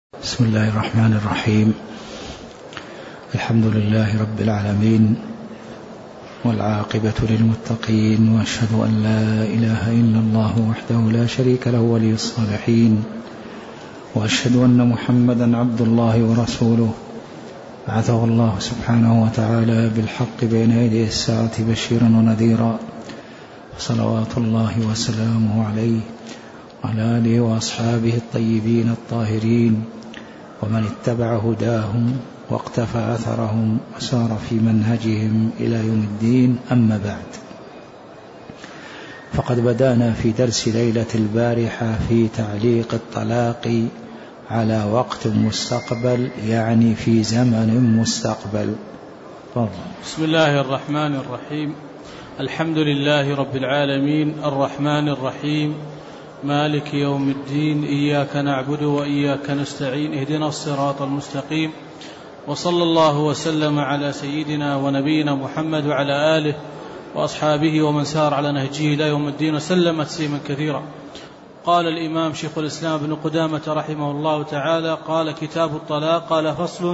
بسم الله الرحمن الرحيم. الحمد لله رب العالمين، والعاقبة للمتقين، وأشهد أن لا إله إلا الله وحده لا شريك له ولي الصالحين، وأشهد أن محمدا عبد الله ورسوله بعثه الله سبحانه وتعالى بالحق بين يدي الساعة بشيرا ونذيرا، صلوات الله وسلامه عليه وعلى آله وأصحابه الطيبين الطاهرين، ومن اتبع هداهم واقتفى أثرهم وسار في منهجهم إلى يوم الدين. أما بعد، فقد بدأنا في درس ليلة البارحة في تعليق الطلاق على وقت مستقبل، يعني في زمن مستقبل. بسم الله الرحمن الرحيم. الحمد لله رب العالمين، الرحمن الرحيم، مالك يوم الدين، إياك نعبد وإياك نستعين، اهدنا الصراط المستقيم، وصلى الله وسلم على سيدنا ونبينا محمد وعلى آله وأصحابه ومن سار على نهجه إلى يوم الدين وسلم تسليما كثيرا. قال الإمام شيخ الإسلام ابن قدامة رحمه الله تعالى: قال كتاب الطلاق. قال: فصل: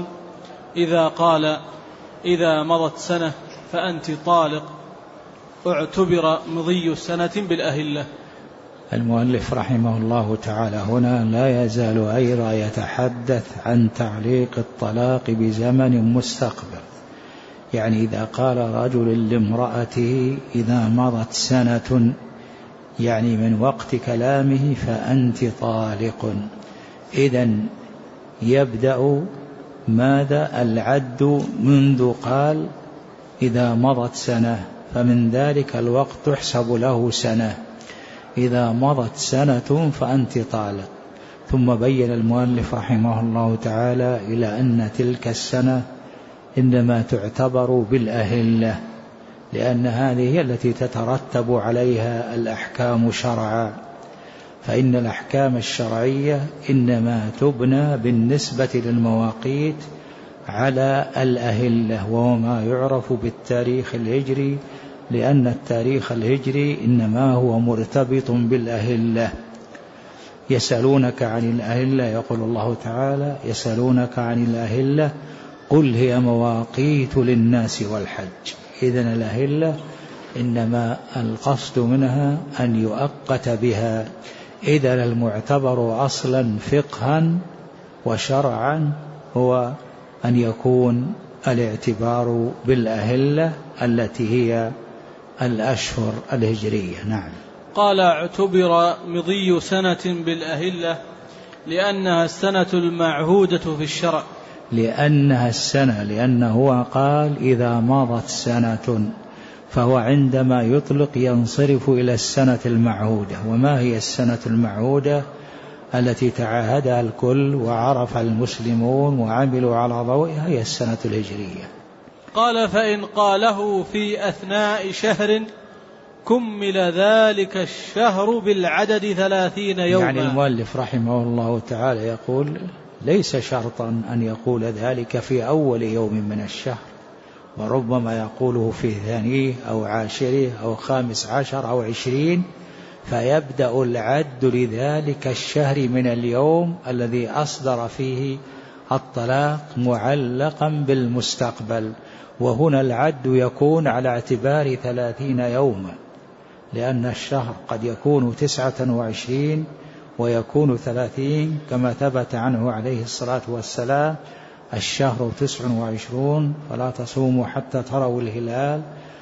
إذا مضت سنة فأنت طالق، اعتبر مضي سنة بالأهلة. المؤلف رحمه الله تعالى هنا لا يزال أيضا يتحدث عن تعليق الطلاق بزمن مستقبل، يعني إذا قال رجل لامرأته إذا مضت سنة، يعني من وقت كلامه فأنت طالق، إذن يبدأ ماذا؟ العد منذ قال إذا مضت سنة، فمن ذلك الوقت تحسب له سنة. إذا مضت سنة فأنت طالق. ثم بين المؤلف رحمه الله تعالى إلى أن تلك السنة إنما تعتبر بالأهلة، لأن هذه هي التي تترتب عليها الأحكام شرعا، فإن الأحكام الشرعية إنما تبنى بالنسبة للمواقيت على الأهلة، وهو ما يعرف بالتاريخ الهجري، لأن التاريخ الهجري إنما هو مرتبط بالأهلة. يسألونك عن الأهلة، يقول الله تعالى: يسألونك عن الأهلة قل هي مواقيت للناس والحج. إذن الأهلة إنما القصد منها أن يؤقت بها. إذن المعتبر أصلا فقها وشرعا هو أن يكون الاعتبار بالأهلة التي هي الأشهر الهجرية. نعم. قال: اعتبر مضي سنة بالأهلة لأنها السنة المعهودة في الشرع. لأنها السنة، لأنه هو قال إذا مضت سنة، فهو عندما يطلق ينصرف إلى السنة المعهودة. وما هي السنة المعهودة التي تعاهدها الكل وعرف المسلمون وعملوا على ضوئها؟ هي السنة الهجرية. قال: فإن قاله في أثناء شهر كمل ذلك الشهر بالعدد 30 يوما. يعني المؤلف رحمه الله تعالى يقول ليس شرطا أن يقول ذلك في أول يوم من الشهر، وربما يقوله في ثانيه أو عاشره أو 15 أو 20، فيبدأ العد لذلك الشهر من اليوم الذي أصدر فيه الطلاق معلقا بالمستقبل. وهنا العد يكون على اعتبار 30 يوما، لأن الشهر قد يكون 29 ويكون 30، كما ثبت عنه عليه الصلاة والسلام: الشهر 29 فلا تصوموا حتى تروا الهلال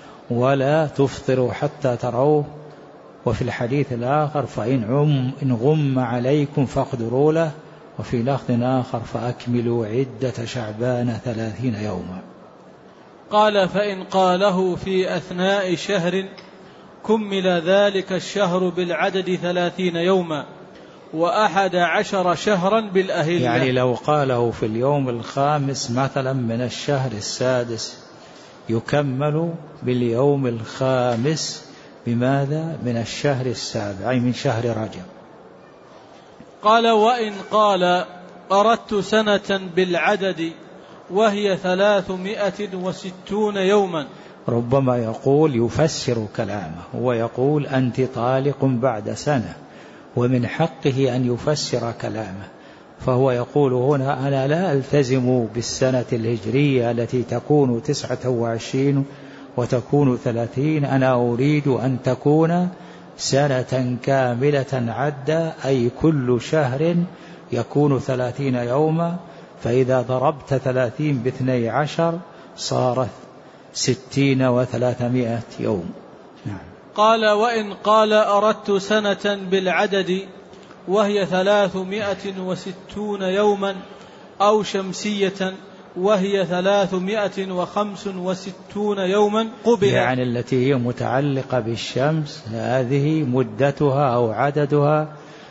ولا تفطروا حتى تروه. وفي الحديث الآخر: فإن غم عليكم فاقدروا له. وفي لفظ آخر: فأكملوا عدة شعبان 30 يوما. قال: فإن قاله في أثناء شهر كمل ذلك الشهر بالعدد 30 يوما 11 شهرا بالأهلة. يعني لو قاله في اليوم 5 مثلا من الشهر 6 يكمل باليوم 5 بماذا؟ من الشهر 7، أي من شهر رجب. قال: وإن قال أردت سنة بالعدد وهي 360 يوما. ربما يقول يفسر كلامه ويقول أنت طالق بعد سنة، ومن حقه أن يفسر كلامه، فهو يقول هنا أنا لا ألتزم بالسنة الهجرية التي تكون 29 وتكون 30، أنا أريد أن تكون سنة كاملة عدة، أي كل شهر يكون 30 يوما، فإذا ضربت 30 ب12 صارت 60 و300 يوم. نعم. قال وإن قال أردت سنة بالعدد وهي 360 يوما، أو شمسية وهي 365 يوما قبل. يعني التي هي متعلقة بالشمس هذه مدتها أو عددها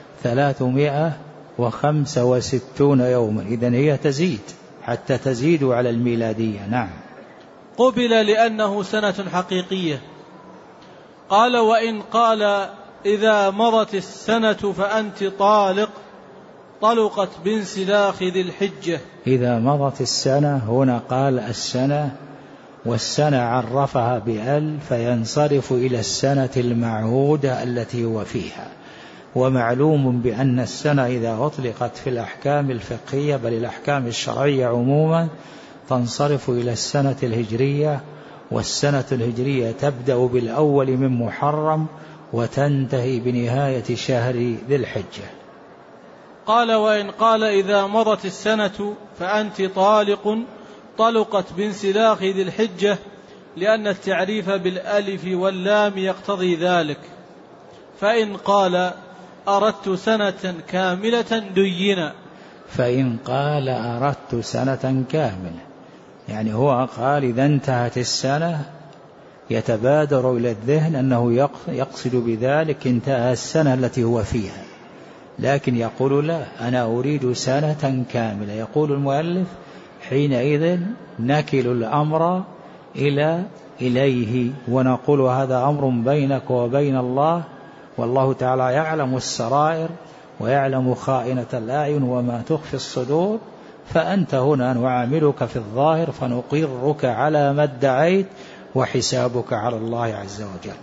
365 يوما، إذن هي تزيد حتى تزيد على الميلادية. نعم. قبل لأنه سنة حقيقية. قال وإن قال إذا مضت السنة فأنت طالق، طلقت بانسلاخ ذي الحجة. إذا مضت السنة، هنا قال السنة، والسنة عرفها بأل، فينصرف إلى السنة المعهودة التي هو فيها. ومعلوم بأن السنة إذا أطلقت في الأحكام الفقهية بل الأحكام الشرعية عموما تنصرف إلى السنة الهجرية، والسنة الهجرية تبدأ بالأول من محرم وتنتهي بنهاية شهر ذي الحجة. قال وإن قال إذا مضت السنة فأنت طالق، طلقت بانسلاخ ذي الحجة، لأن التعريف بالألف واللام يقتضي ذلك. فإن قال أردت سنة كاملة دينا. فإن قال أردت سنة كاملة، يعني هو قال إذا انتهت السنة يتبادر إلى الذهن أنه يقصد بذلك انتهى السنة التي هو فيها، لكن يقول لا، أنا أريد سنة كاملة. يقول المؤلف حينئذ نكل الأمر إليه ونقول هذا أمر بينك وبين الله، والله تعالى يعلم السرائر ويعلم خائنة الأعين وما تخفي الصدور، فأنت هنا نعاملك في الظاهر فنقرك على ما ادعيت وحسابك على الله عز وجل.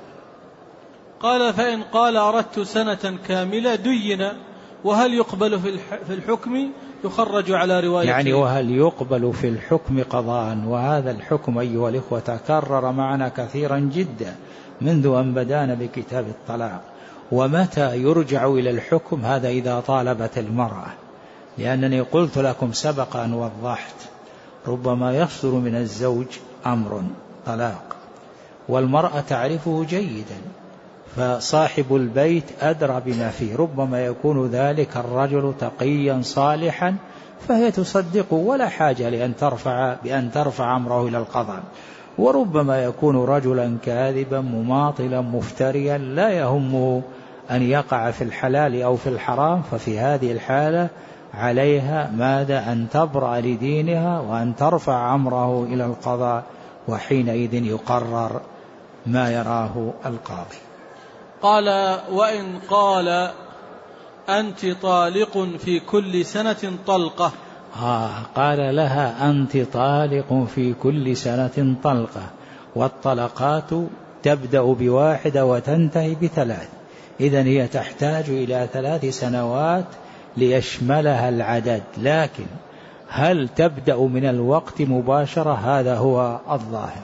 قال فإن قال أردت سنة كاملة دين، وهل يقبل في الحكم يخرج على روايته؟ يعني وهل يقبل في الحكم قضاء؟ وهذا الحكم أيها الإخوة تكرر معنا كثيرا جدا منذ أن بدأنا بكتاب الطلاق. ومتى يرجع إلى الحكم؟ هذا إذا طالبت المرأة، لأنني قلت لكم سبق أن وضحت ربما يصدر من الزوج أمر طلاق والمرأة تعرفه جيدا، فصاحب البيت أدرى بما فيه، ربما يكون ذلك الرجل تقيا صالحا فهي تصدقه ولا حاجة بأن ترفع أمره إلى القضاء، وربما يكون رجلا كاذبا مماطلا مفتريا لا يهمه أن يقع في الحلال أو في الحرام، ففي هذه الحالة عليها ماذا؟ أن تبرأ لدينها وأن ترفع أمره إلى القضاء، وحينئذ يقرر ما يراه القاضي. قال وإن قال أنت طالق في كل سنة طلقة. قال لها أنت طالق في كل سنة طلقة، والطلقات تبدأ ب1 وتنتهي ب3، إذن هي تحتاج إلى 3 سنوات ليشملها العدد، لكن هل تبدأ من الوقت مباشرة؟ هذا هو الظاهر.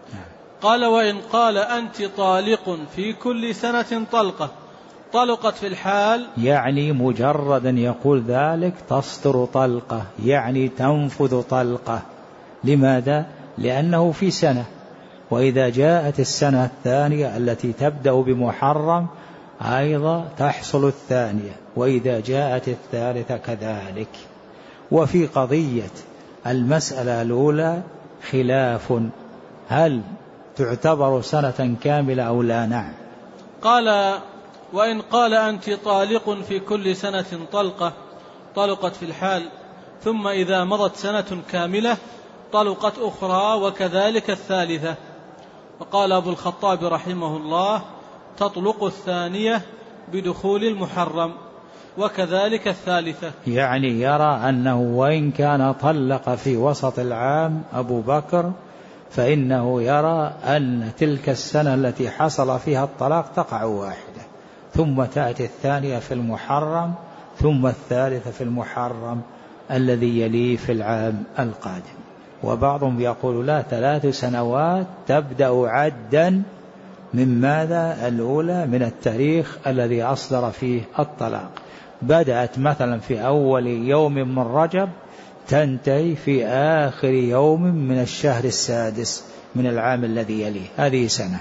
قال وإن قال أنت طالق في كل سنة طلقة، طلقت في الحال، يعني مجرد أن يقول ذلك تصدر طلقة، يعني تنفذ طلقة. لماذا؟ لأنه في سنة، وإذا جاءت السنة الثانية التي تبدأ بمحرم أيضا تحصل الثانية، وإذا جاءت الثالثة كذلك. وفي قضية المسألة الأولى خلاف، هل تعتبر سنة كاملة أو لا؟ نعم. قال وإن قال أنت طالق في كل سنة طلقة، طلقت في الحال، ثم إذا مضت سنة كاملة طلقت أخرى، وكذلك الثالثة. وقال أبو الخطاب رحمه الله تطلق الثانية بدخول المحرم، وكذلك الثالثة. يعني يرى أنه وإن كان طلق في وسط العام أبو بكر، فإنه يرى أن تلك السنة التي حصل فيها الطلاق تقع 1، ثم تأتي الثانية في المحرم، ثم الثالثة في المحرم الذي يليه في العام القادم. وبعضهم يقول لا، 3 سنوات تبدأ عدا من ماذا؟ الأولى من التاريخ الذي أصدر فيه الطلاق، بدأت مثلا في أول يوم من رجب تنتهي في آخر يوم من الشهر السادس من العام الذي يليه، هذه سنة.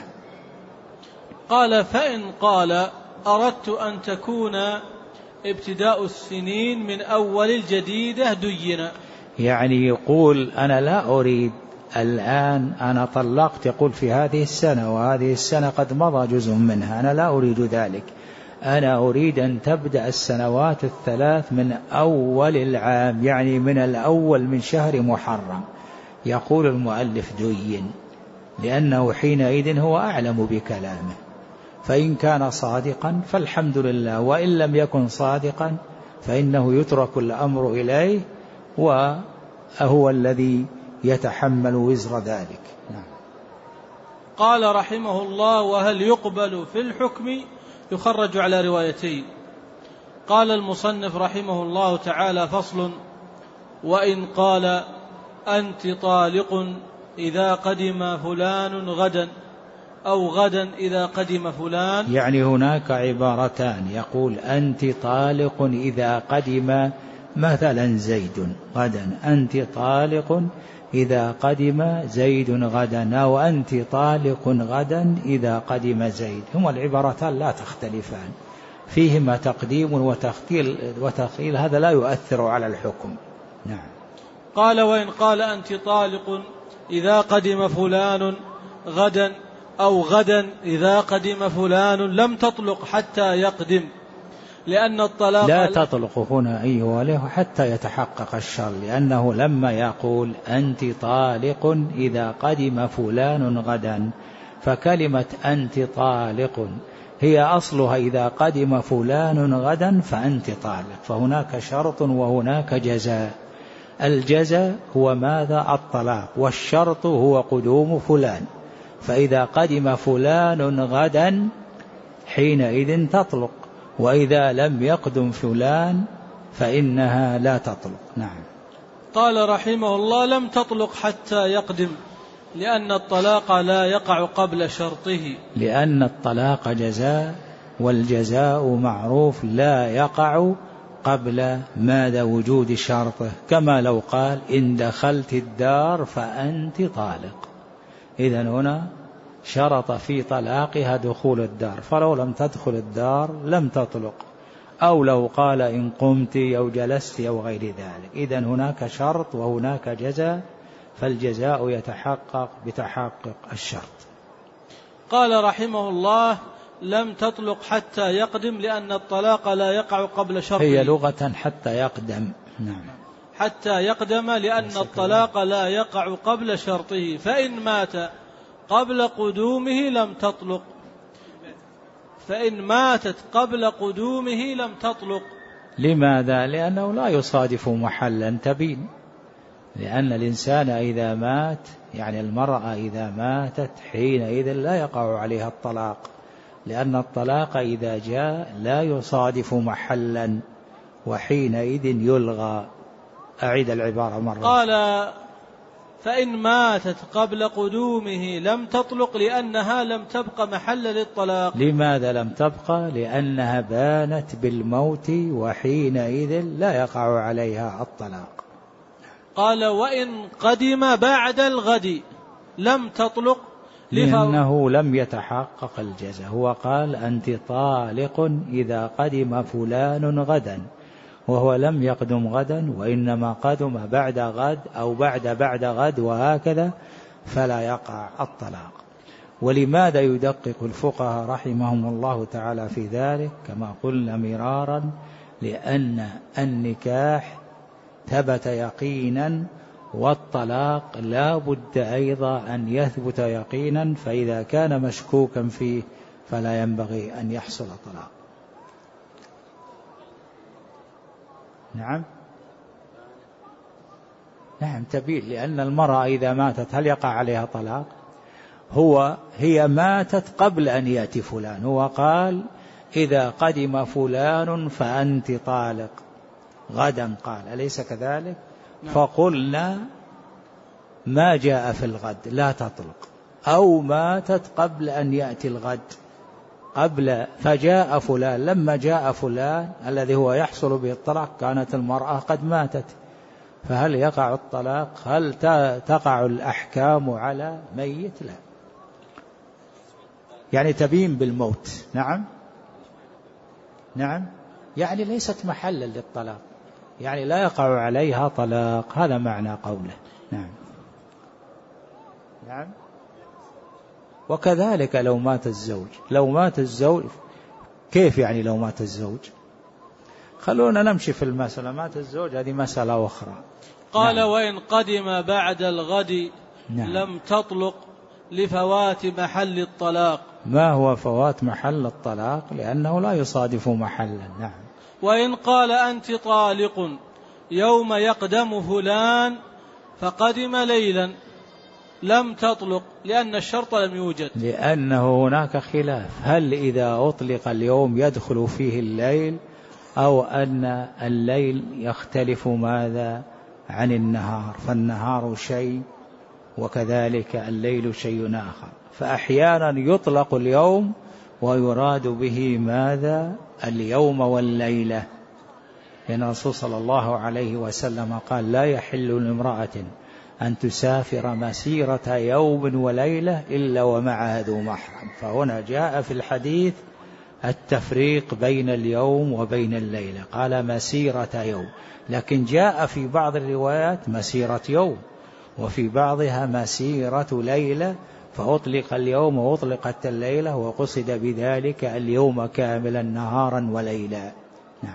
قال فإن قال أردت أن تكون ابتداء السنين من أول الجديدة دين، يعني يقول أنا لا أريد الآن، أنا طلقت يقول في هذه السنة وهذه السنة قد مضى جزء منها، أنا لا أريد ذلك، أنا أريد أن تبدأ السنوات 3 من أول العام، يعني من الأول من شهر محرم. يقول المؤلف دين، لأنه حينئذ هو أعلم بكلامه، فإن كان صادقا فالحمد لله، وإن لم يكن صادقا فإنه يترك الأمر إليه وهو الذي يتحمل وزر ذلك. نعم. قال رحمه الله وهل يقبل في الحكم؟ يخرج على روايتين. قال المصنف رحمه الله تعالى فصل: وإن قال أنت طالق إذا قدم فلان غدا، أو غدا إذا قدم فلان، يعني هناك عبارتان، يقول أنت طالق إذا قدم مثلا زيد غدا، أنت طالق إذا قدم زيد غدا، أو أنت طالق غدا إذا قدم زيد. هما العبارتان لا تختلفان، فيهما تقديم وتأخير، هذا لا يؤثر على الحكم. نعم. قال وإن قال أنت طالق إذا قدم فلان غدا، أو غدا إذا قدم فلان، لم تطلق حتى يقدم، لأن الطلاق لا تطلق هنا أيها له حتى يتحقق الشر، لأنه لما يقول أنت طالق إذا قدم فلان غدا، فكلمة أنت طالق هي أصلها إذا قدم فلان غدا فأنت طالق، فهناك شرط وهناك جزاء. الجزاء هو ماذا؟ الطلاق، والشرط هو قدوم فلان، فإذا قدم فلان غدا حينئذ تطلق، وإذا لم يقدم فلان فإنها لا تطلق. نعم. قال رحمه الله لم تطلق حتى يقدم، لأن الطلاق لا يقع قبل شرطه، لأن الطلاق جزاء، والجزاء معروف لا يقع قبل ماذا؟ وجود شرطه، كما لو قال إن دخلت الدار فأنت طالق، إذن هنا شرط في طلاقها دخول الدار، فلو لم تدخل الدار لم تطلق، أو لو قال إن قمت أو جلست أو غير ذلك، إذن هناك شرط وهناك جزاء، فالجزاء يتحقق بتحقق الشرط. قال رحمه الله لم تطلق حتى يقدم، لأن الطلاق لا يقع قبل شرطه، هي لغة حتى يقدم. نعم. حتى يقدم، لأن الطلاق لا يقع قبل شرطه، فإن مات قبل قدومه لم تطلق، فإن ماتت قبل قدومه لم تطلق. لماذا؟ لأنه لا يصادف محلا تبين، لأن الإنسان إذا مات، يعني المرأة إذا ماتت حينئذ لا يقع عليها الطلاق، لأن الطلاق إذا جاء لا يصادف محلا، وحينئذ يلغى. أعيد العبارة مرة. قال فإن ماتت قبل قدومه لم تطلق، لأنها لم تبق محل للطلاق. لماذا لم تبقى؟ لأنها بانت بالموت، وحينئذ لا يقع عليها الطلاق. قال وإن قدم بعد الغد لم تطلق، لأنه لم يتحقق الجزاء، هو قال أنت طالق إذا قدم فلان غدا، وهو لم يقدم غدا، وإنما قدم بعد غد أو بعد غد وهكذا، فلا يقع الطلاق. ولماذا يدقق الفقهاء رحمهم الله تعالى في ذلك؟ كما قلنا مرارا، لأن النكاح ثبت يقينا، والطلاق لا بد أيضا أن يثبت يقينا، فإذا كان مشكوكا فيه فلا ينبغي أن يحصل طلاق. نعم تبين، لأن المرأة إذا ماتت هل يقع عليها طلاق؟ هي ماتت قبل أن يأتي فلان، هو قال إذا قدم فلان فأنت طالق غدا، قال أليس كذلك؟ فقلنا ما جاء في الغد لا تطلق، أو ماتت قبل أن يأتي الغد فجاء فلان، لما جاء فلان الذي هو يحصل به الطلاق كانت المرأة قد ماتت، فهل يقع الطلاق؟ هل تقع الأحكام على ميت؟ لا، يعني تبين بالموت. نعم، يعني ليست محلا للطلاق، يعني لا يقع عليها طلاق، هذا معنى قوله. نعم. وكذلك لو مات الزوج كيف يعني لو مات الزوج؟ خلونا نمشي في المسألة، مات الزوج هذه مسألة أخرى. قال وإن قدم بعد الغد لم تطلق لفوات محل الطلاق. ما هو فوات محل الطلاق؟ لأنه لا يصادف محلا. نعم. وإن قال أنت طالق يوم يقدم فلان فقدم ليلا لم تطلق لأن الشرط لم يوجد، لأنه هناك خلاف، هل إذا أطلق اليوم يدخل فيه الليل أو أن الليل يختلف ماذا عن النهار، فالنهار شيء وكذلك الليل شيء آخر، فأحيانا يطلق اليوم ويراد به ماذا اليوم والليلة، لأن الرسول صلى الله عليه وسلم قال لا يحل لامرأة أن تسافر مسيرة يوم وليلة إلا ومعها ذو محرم، فهنا جاء في الحديث التفريق بين اليوم وبين الليلة، قال مسيرة يوم، لكن جاء في بعض الروايات مسيرة يوم وفي بعضها مسيرة ليلة، فأطلق اليوم وأطلقت الليلة وقصد بذلك اليوم كاملا نهارا وليلا. نعم.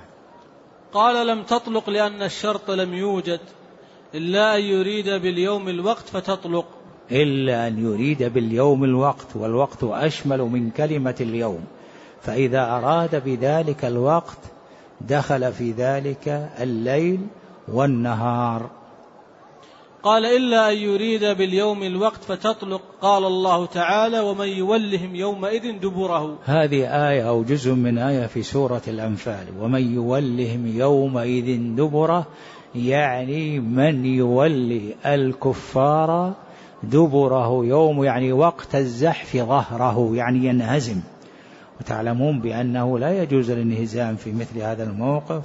قال لم تطلق لأن الشرط لم يوجد إلا أن يريد باليوم الوقت فتطلق، إلا أن يريد باليوم الوقت، والوقت أشمل من كلمة اليوم، فإذا أراد بذلك الوقت دخل في ذلك الليل والنهار. قال إلا أن يريد باليوم الوقت فتطلق، قال الله تعالى ومن يولهم يومئذ دبره، هذه آية أو جزء من آية في سورة الأنفال، ومن يولهم يومئذ دبره، يعني من يولي الكفار دبره يوم، يعني وقت الزحف ظهره، يعني ينهزم، وتعلمون بأنه لا يجوز الانهزام في مثل هذا الموقف،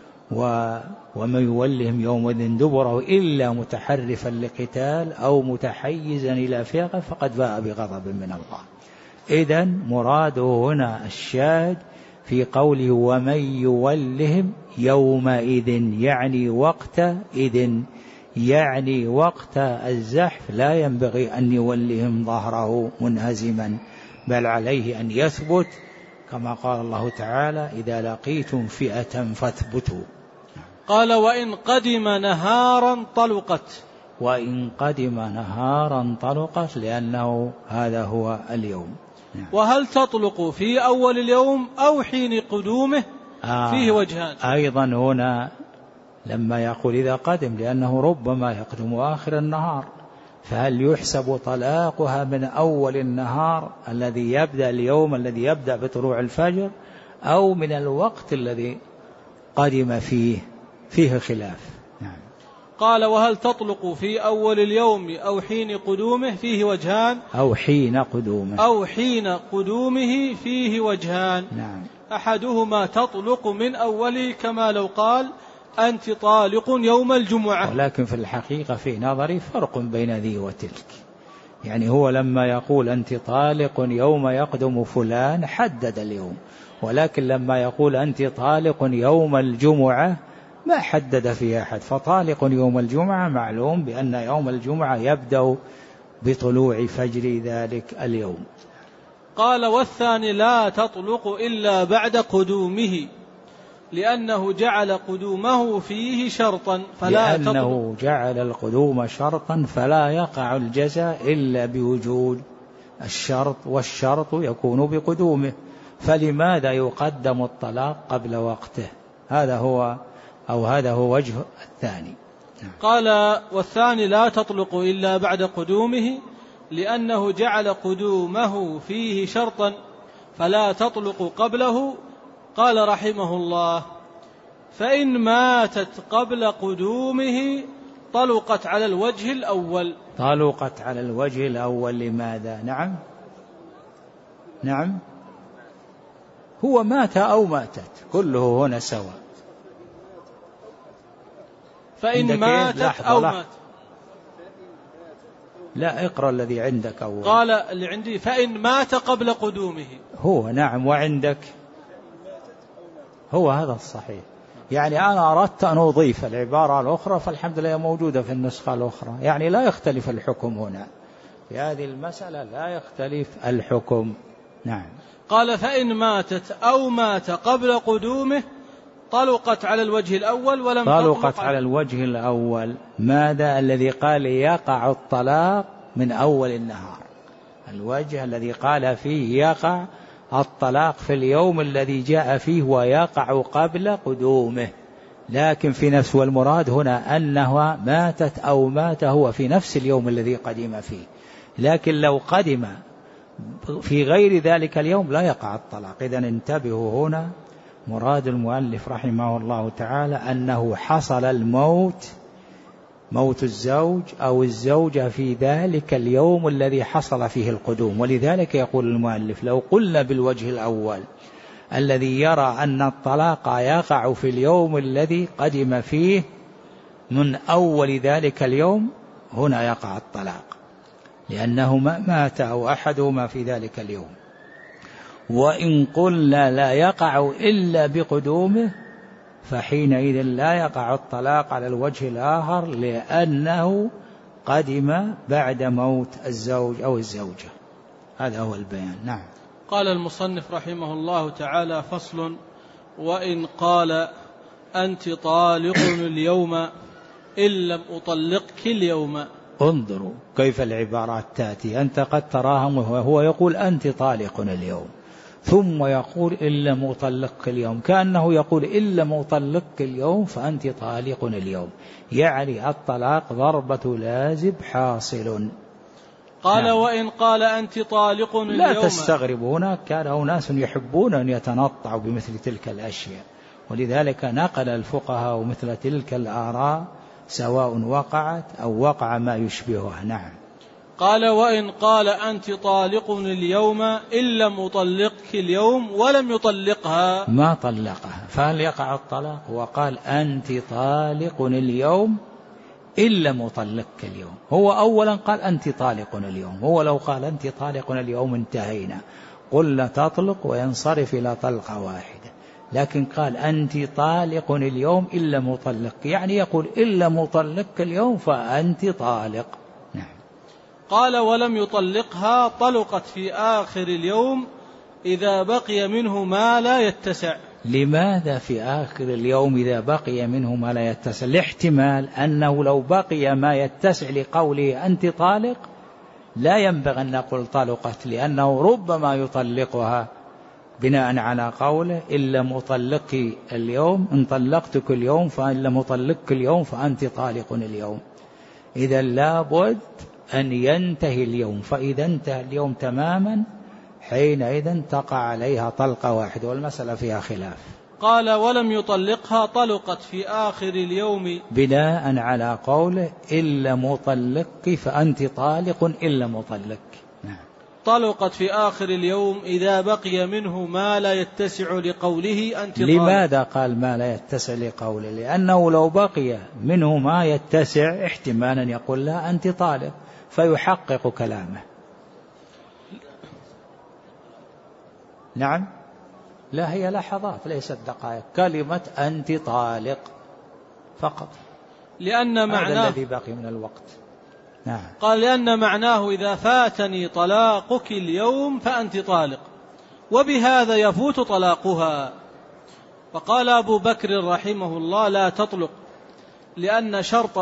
ومن يولهم يومئذ دبره إلا متحرفا لقتال أو متحيزا إلى فئة فقد باء بغضب من الله. إذن مراده هنا الشاهد في قوله ومن يولهم يومئذ، يعني وقت إذن، يعني وقت الزحف لا ينبغي أن يولهم ظهره منهزما، بل عليه أن يثبت كما قال الله تعالى إذا لقيتم فئة فاثبتوا. قال وإن قدم نهارا طلقت، وإن قدم نهارا طلقت، لأنه هذا هو اليوم. وهل تطلق في أول اليوم أو حين قدومه؟ فيه وجهان أيضا هنا لما يقول إذا قدم، لأنه ربما يقدم آخر النهار، فهل يحسب طلاقها من أول النهار الذي يبدأ اليوم الذي يبدأ بطلوع الفجر، أو من الوقت الذي قدم فيه خلاف. نعم. قال وهل تطلق في أول اليوم أو حين قدومه؟ فيه وجهان. أو حين قدومه فيه وجهان. نعم. أحدهما تطلق من أوله كما لو قال أنت طالق يوم الجمعة، ولكن في الحقيقة في نظري فرق بين ذي وتلك، يعني هو لما يقول أنت طالق يوم يقدم فلان حدد اليوم، ولكن لما يقول أنت طالق يوم الجمعة ما حدد فيها أحد، فطالق يوم الجمعة معلوم بأن يوم الجمعة يبدأ بطلوع فجر ذلك اليوم. قال والثاني لا تطلق إلا بعد قدومه، لأنه جعل قدومه فيه شرطا فلا تطلق، لأنه جعل القدوم شرطا فلا يقع الجزاء إلا بوجود الشرط، والشرط يكون بقدومه، فلماذا يقدم الطلاق قبل وقته؟ هذا هو وجه الثاني. قال والثاني لا تطلق إلا بعد قدومه، لأنه جعل قدومه فيه شرطا فلا تطلق قبله، قال رحمه الله: فإن ماتت قبل قدومه طلقت على الوجه الأول. طلقت على الوجه الأول لماذا؟ نعم هو مات أو ماتت كله هنا سواء. فإن ماتت أو مات. لا، اقرأ الذي عندك أول. قال اللي عندي: فإن مات قبل قدومه. هو نعم، وعندك هو هذا الصحيح. يعني أنا أردت أن أضيف العبارة الأخرى، فالحمد لله موجودة في النسخة الأخرى. يعني لا يختلف الحكم هنا في هذه المسألة، لا يختلف الحكم. نعم. قال: فإن ماتت أو مات قبل قدومه طلقت على الوجه الأول ولم طلقت على الوجه الأول. ماذا الذي قال يقع الطلاق من أول النهار؟ الوجه الذي قال فيه يقع الطلاق في اليوم الذي جاء فيه ويقع قبل قدومه. لكن في نفس والمراد هنا أنه ماتت أو مات هو في نفس اليوم الذي قدم فيه. لكن لو قدم في غير ذلك اليوم لا يقع الطلاق. إذن انتبهوا، هنا مراد المؤلف رحمه الله تعالى أنه حصل الموت، موت الزوج أو الزوجة في ذلك اليوم الذي حصل فيه القدوم. ولذلك يقول المؤلف: لو قلنا بالوجه الأول الذي يرى أن الطلاق يقع في اليوم الذي قدم فيه من أول ذلك اليوم، هنا يقع الطلاق لأنه مات أو أحدهما في ذلك اليوم. وإن قلنا لا يقع إلا بقدومه فحينئذ لا يقع الطلاق على الوجه الآخر لأنه قدم بعد موت الزوج أو الزوجة. هذا هو البيان. نعم. قال المصنف رحمه الله تعالى: فصل: وإن قال أنت طالق اليوم إن لم أطلقك اليوم. انظروا كيف العبارات تأتي. أنت قد تراهم وهو يقول أنت طالق اليوم، ثم يقول إن لم أطلقك اليوم، كأنه يقول إن لم أطلقك اليوم فأنت طالق اليوم، يعني الطلاق ضربة لازم حاصل. قال: نعم. وإن قال أنت طالق اليوم. لا تستغربوا، هناك كان أناس يحبون أن يتنطعوا بمثل تلك الأشياء، ولذلك نقل الفقهاء مثل تلك الآراء سواء وقعت أو وقع ما يشبهها. نعم. قال: وإن قال أنت طالق اليوم إن لم أطلقك اليوم ولم يطلقها. ما طلقها، فهل يقع الطلاق؟ وقال أنت طالق اليوم إن لم أطلقك اليوم. هو أولا قال أنت طالق اليوم. هو لو قال أنت طالق اليوم انتهينا، قلنا تطلق وينصرف إلى طلقة واحدة. لكن قال أنت طالق اليوم إن لم أطلقك، يعني يقول إن لم أطلقك اليوم فأنت طالق. قال: ولم يطلقها طلقت في آخر اليوم إذا بقي منه ما لا يتسع. لماذا في آخر اليوم إذا بقي منه ما لا يتسع؟ لاحتمال أنه لو بقي ما يتسع لقوله أنت طالق لا ينبغي أن نقول طلقت، لأنه ربما يطلقها بناء على قوله إن لم أطلقك اليوم، إن طلقتك اليوم فإن لم أطلقك اليوم فأنت طالق اليوم. إذا لابد أن ينتهي اليوم، فإذا انتهى اليوم تماما حينئذ تقع عليها طلقة واحدة، والمسألة فيها خلاف. قال: ولم يطلقها طلقت في آخر اليوم بناء على قوله إن لم أطلقك فأنت طالق إن لم أطلقك. نعم. طلقت في آخر اليوم إذا بقي منه ما لا يتسع لقوله أنت طالق. لماذا قال ما لا يتسع لقوله؟ لأنه لو بقي منه ما يتسع احتمالا يقول لا أنت طالق فيحقق كلامه. نعم. لا، هي لحظات ليست دقائق. كلمة أنت طالق فقط، لأن معناه هذا الذي بقي من الوقت. نعم. قال: لأن معناه إذا فاتني طلاقك اليوم فأنت طالق، وبهذا يفوت طلاقها. فقال أبو بكر رحمه الله: لا تطلق، لأن شرط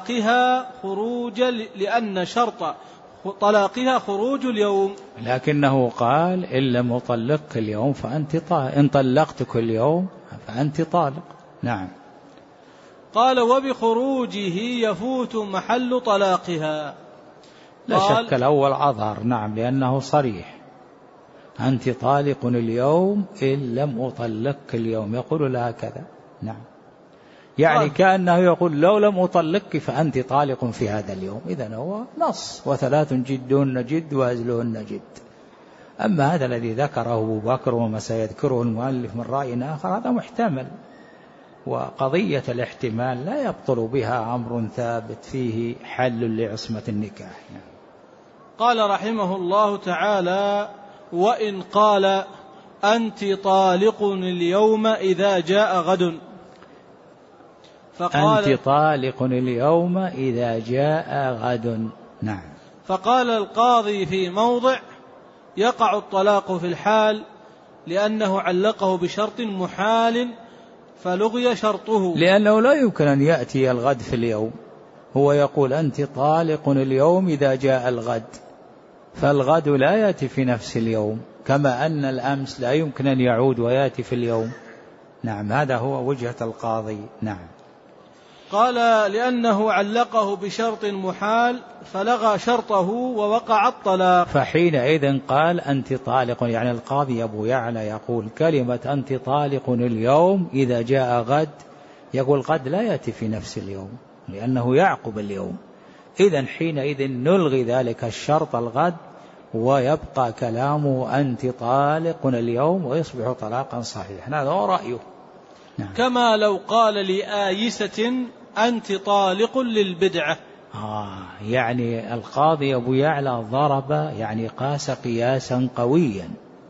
طلاقها خروج اليوم. لكنه قال إن لم أطلقك اليوم فأنت طالق، إن طلقتك اليوم فأنت طالق. نعم. قال: وبخروجه يفوت محل طلاقها. لا شك الأول أظهر. نعم، لأنه صريح. أنت طالق اليوم إن لم أطلقك اليوم، يقول لها كذا. نعم، يعني كأنه يقول لو لم أطلقك فأنت طالق في هذا اليوم. إذن هو نص: وثلاث جدهن جد وهزلهن جد. أما هذا الذي ذكره أبو بكر وما سيذكره المؤلف من رأي آخر هذا محتمل، وقضية الاحتمال لا يبطل بها أمر ثابت فيه حل لعصمة النكاح. قال رحمه الله تعالى: وإن قال أنت طالق اليوم إذا جاء غد، فقال أنت طالق اليوم إذا جاء غد. نعم. فقال القاضي في موضع: يقع الطلاق في الحال لأنه علقه بشرط محال فلغي شرطه، لأنه لا يمكن أن يأتي الغد في اليوم. هو يقول أنت طالق اليوم إذا جاء الغد، فالغد لا يأتي في نفس اليوم، كما أن الأمس لا يمكن أن يعود ويأتي في اليوم. نعم، هذا هو وجهة القاضي. نعم. قال: لأنه علقه بشرط محال فلغى شرطه ووقع الطلاق. فحينئذ قال أنت طالق، يعني القاضي أبو يعلى يقول كلمة أنت طالق اليوم إذا جاء غد، يقول غد لا يأتي في نفس اليوم لأنه يعقب اليوم. إذن حينئذ نلغي ذلك الشرط الغد ويبقى كلامه أنت طالق اليوم ويصبح طلاقا صحيحا. هذا هو رأيه. نعم. كما لو قال لآيسة أنت طالق للبدعة. يعني القاضي أبو يعلى ضرب، يعني قاس قياسا قويا.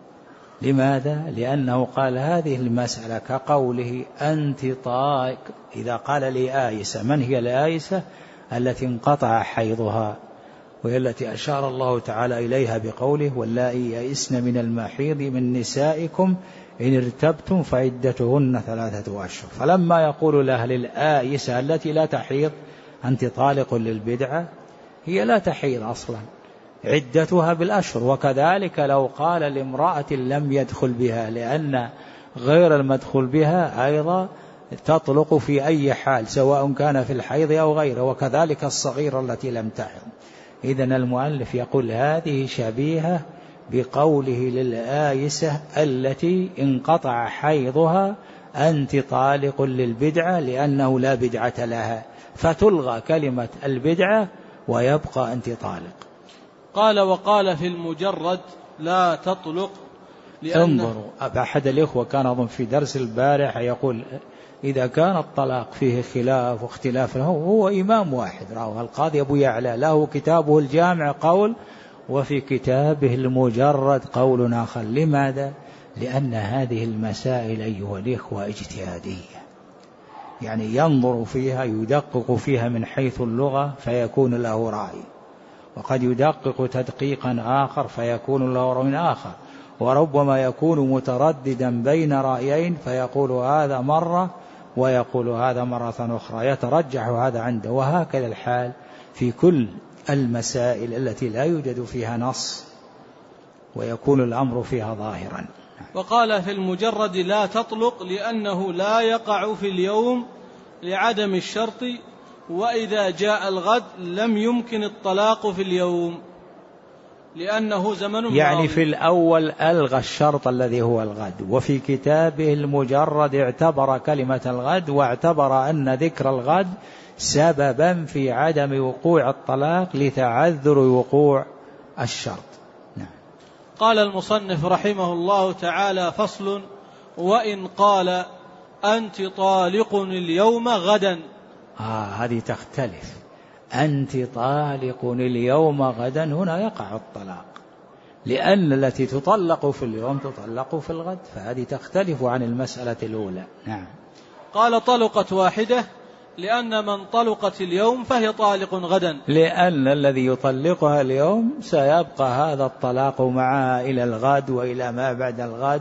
لماذا؟ لأنه قال هذه المسألة كقوله أنت طالق. إذا قال لآيسة، من هي الآيسة؟ التي انقطع حيضها، وهي التي أشار الله تعالى إليها بقوله واللائي يئسن من المحيض من نسائكم إن ارتبتم فعدتهن 3 أشهر. فلما يقول لها للآيسة التي لا تحيض أنت طالق للبدعة، هي لا تحيض أصلا، عدتها بالأشهر. وكذلك لو قال لامرأة لم يدخل بها، لأن غير المدخول بها أيضا تطلق في أي حال سواء كان في الحيض أو غيره، وكذلك الصغيرة التي لم تحض. إذن المؤلف يقول هذه شبيهة بقوله للآيسة التي انقطع حيضها أنت طالق للبدعة، لأنه لا بدعة لها، فتلغى كلمة البدعة ويبقى أنت طالق. قال: وقال في المجرد لا تطلق انظروا، أحد الإخوة كان أظن في درس البارحة يقول إذا كان الطلاق فيه خلاف واختلاف، هو إمام واحد رواه القاضي أبو يعلى، له كتابه الجامع قول، وفي كتابه المجرد قول آخر. لماذا؟ لأن هذه المسائل أيها الإخوة اجتهادية، يعني ينظر فيها يدقق فيها من حيث اللغة فيكون له رأي، وقد يدقق تدقيقا آخر فيكون له رأي آخر، وربما يكون مترددا بين رأيين فيقول هذا مرة ويقول هذا مرة أخرى، يترجح هذا عنده. وهكذا الحال في كل المسائل التي لا يوجد فيها نص ويكون الأمر فيها ظاهرا. وقال في المجرد لا تطلق لأنه لا يقع في اليوم لعدم الشرط، وإذا جاء الغد لم يمكن الطلاق في اليوم لأنه زمن يعني ماضي. في الأول ألغى الشرط الذي هو الغد، وفي كتابه المجرد اعتبر كلمة الغد واعتبر أن ذكر الغد سببا في عدم وقوع الطلاق لتعذر وقوع الشرط. نعم. قال المصنف رحمه الله تعالى: فصل: وإن قال أنت طالق اليوم غدا. هذه تختلف. أنت طالق اليوم غدا، هنا يقع الطلاق، لأن التي تطلق في اليوم تطلق في الغد، فهذه تختلف عن المسألة الأولى. نعم. قال: طلقت واحدة لأن من طلقت اليوم فهي طالق غدا، لأن الذي يطلقها اليوم سيبقى هذا الطلاق معها إلى الغد وإلى ما بعد الغد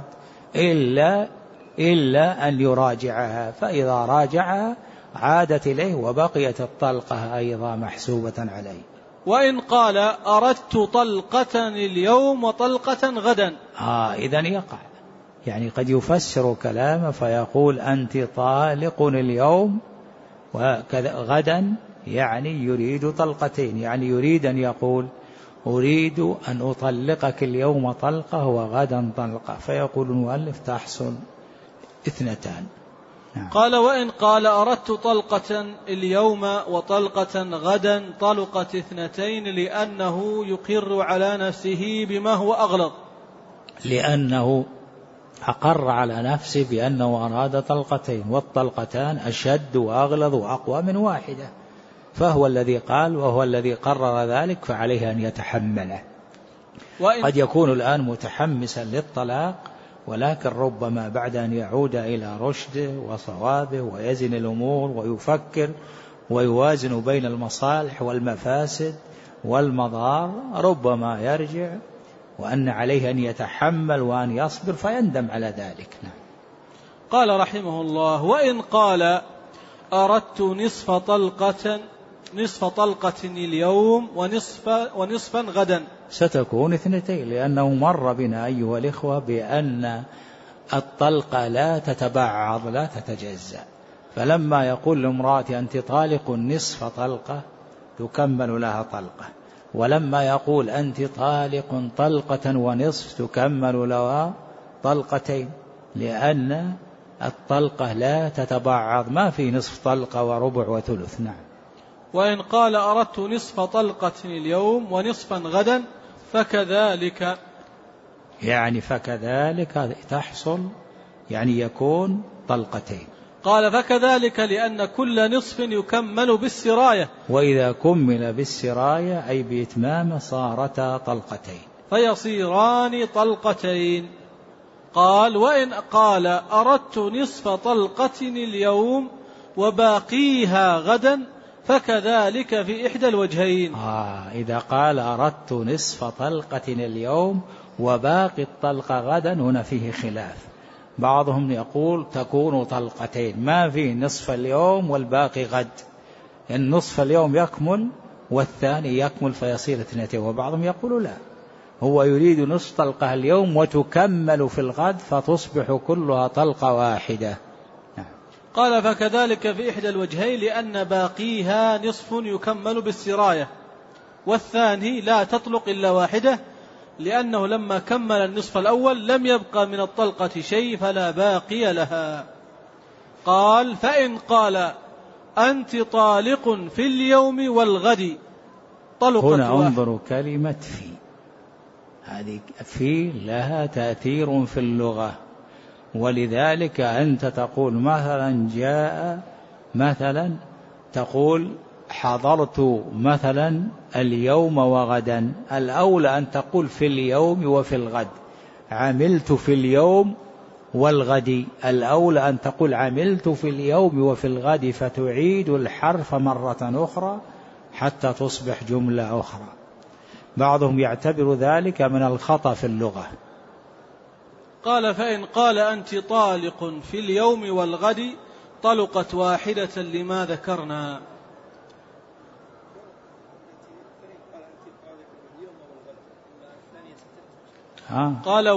إلا أن يراجعها، فإذا راجعها عادت إليه وبقيت الطلقة أيضا محسوبة عليه. وإن قال أردت طلقة اليوم وطلقة غدا، إذن يقع، يعني قد يفسر كلامه فيقول أنت طالق اليوم وغدا، يعني يريد طلقتين، يعني يريد أن يقول أريد أن أطلقك اليوم طلقة وغدا طلقة، فيقول المؤلف تحصل 2. نعم. قال وإن قال أردت طلقة اليوم وطلقة غدا طلقت 2 لأنه يقر على نفسه بما هو أغلظ، لأنه أقر على نفسه بأنه أراد طلقتين، والطلقتان أشد وأغلظ وأقوى من واحدة، فهو الذي قال وهو الذي قرر ذلك، فعليه أن يتحمله. قد يكون الآن متحمسا للطلاق، ولكن ربما بعد أن يعود إلى رشده وصوابه ويزن الأمور ويفكر ويوازن بين المصالح والمفاسد والمضار، ربما يرجع، وأن عليه أن يتحمل وأن يصبر فيندم على ذلك. نعم. قال رحمه الله وإن قال أردت نصف طلقة اليوم ونصفا غدا ستكون 2، لأنه مر بنا أيها الإخوة بأن الطلقة لا تتبعض لا تتجزأ، فلما يقول لامرأة أنت طالق نصف طلقة تكمل لها طلقة، ولما يقول أنت طالق طلقة ونصف تكمل لها طلقتين، لأن الطلقة لا تتبعض، ما في نصف طلقة وربع وثلث. نعم. وإن قال أردت نصف طلقة اليوم ونصفا غدا فكذلك، يعني فكذلك تحصل، يعني يكون طلقتين. قال فكذلك لأن كل نصف يكمل بالسراية، وإذا كمل بالسراية أي بإتمام صارتا طلقتين فيصيران طلقتين. قال وإن قال أردت نصف طلقة اليوم وباقيها غدا فكذلك في إحدى الوجهين. إذا قال أردت نصف طلقة اليوم وباقي الطلقة غدا، هنا فيه خلاف، بعضهم يقول تكون طلقتين، ما فيه نصف اليوم والباقي غد، النصف اليوم يكمل والثاني يكمل فيصير 2، وبعضهم يقول لا، هو يريد نصف طلقة اليوم وتكمل في الغد فتصبح كلها طلقة واحدة. قال فكذلك في إحدى الوجهين لأن باقيها نصف يكمل بالسراية، والثاني لا تطلق إلا واحدة، لأنه لما كمل النصف الأول لم يبقى من الطلقة شيء فلا باقي لها. قال فإن قال أنت طالق في اليوم والغد طلقت هنا انظروا كلمة في، هذه في لها تأثير في اللغة، ولذلك أنت تقول مثلا جاء، مثلا تقول حضرت مثلا اليوم وغدا، الأولى أن تقول في اليوم وفي الغد، عملت في اليوم والغد، الأولى أن تقول عملت في اليوم وفي الغد، فتعيد الحرف مرة أخرى حتى تصبح جملة أخرى. بعضهم يعتبر ذلك من الخطأ في اللغة. قال فإن قال أنت طالق في اليوم والغد طلقت واحدة لما ذكرنا. قال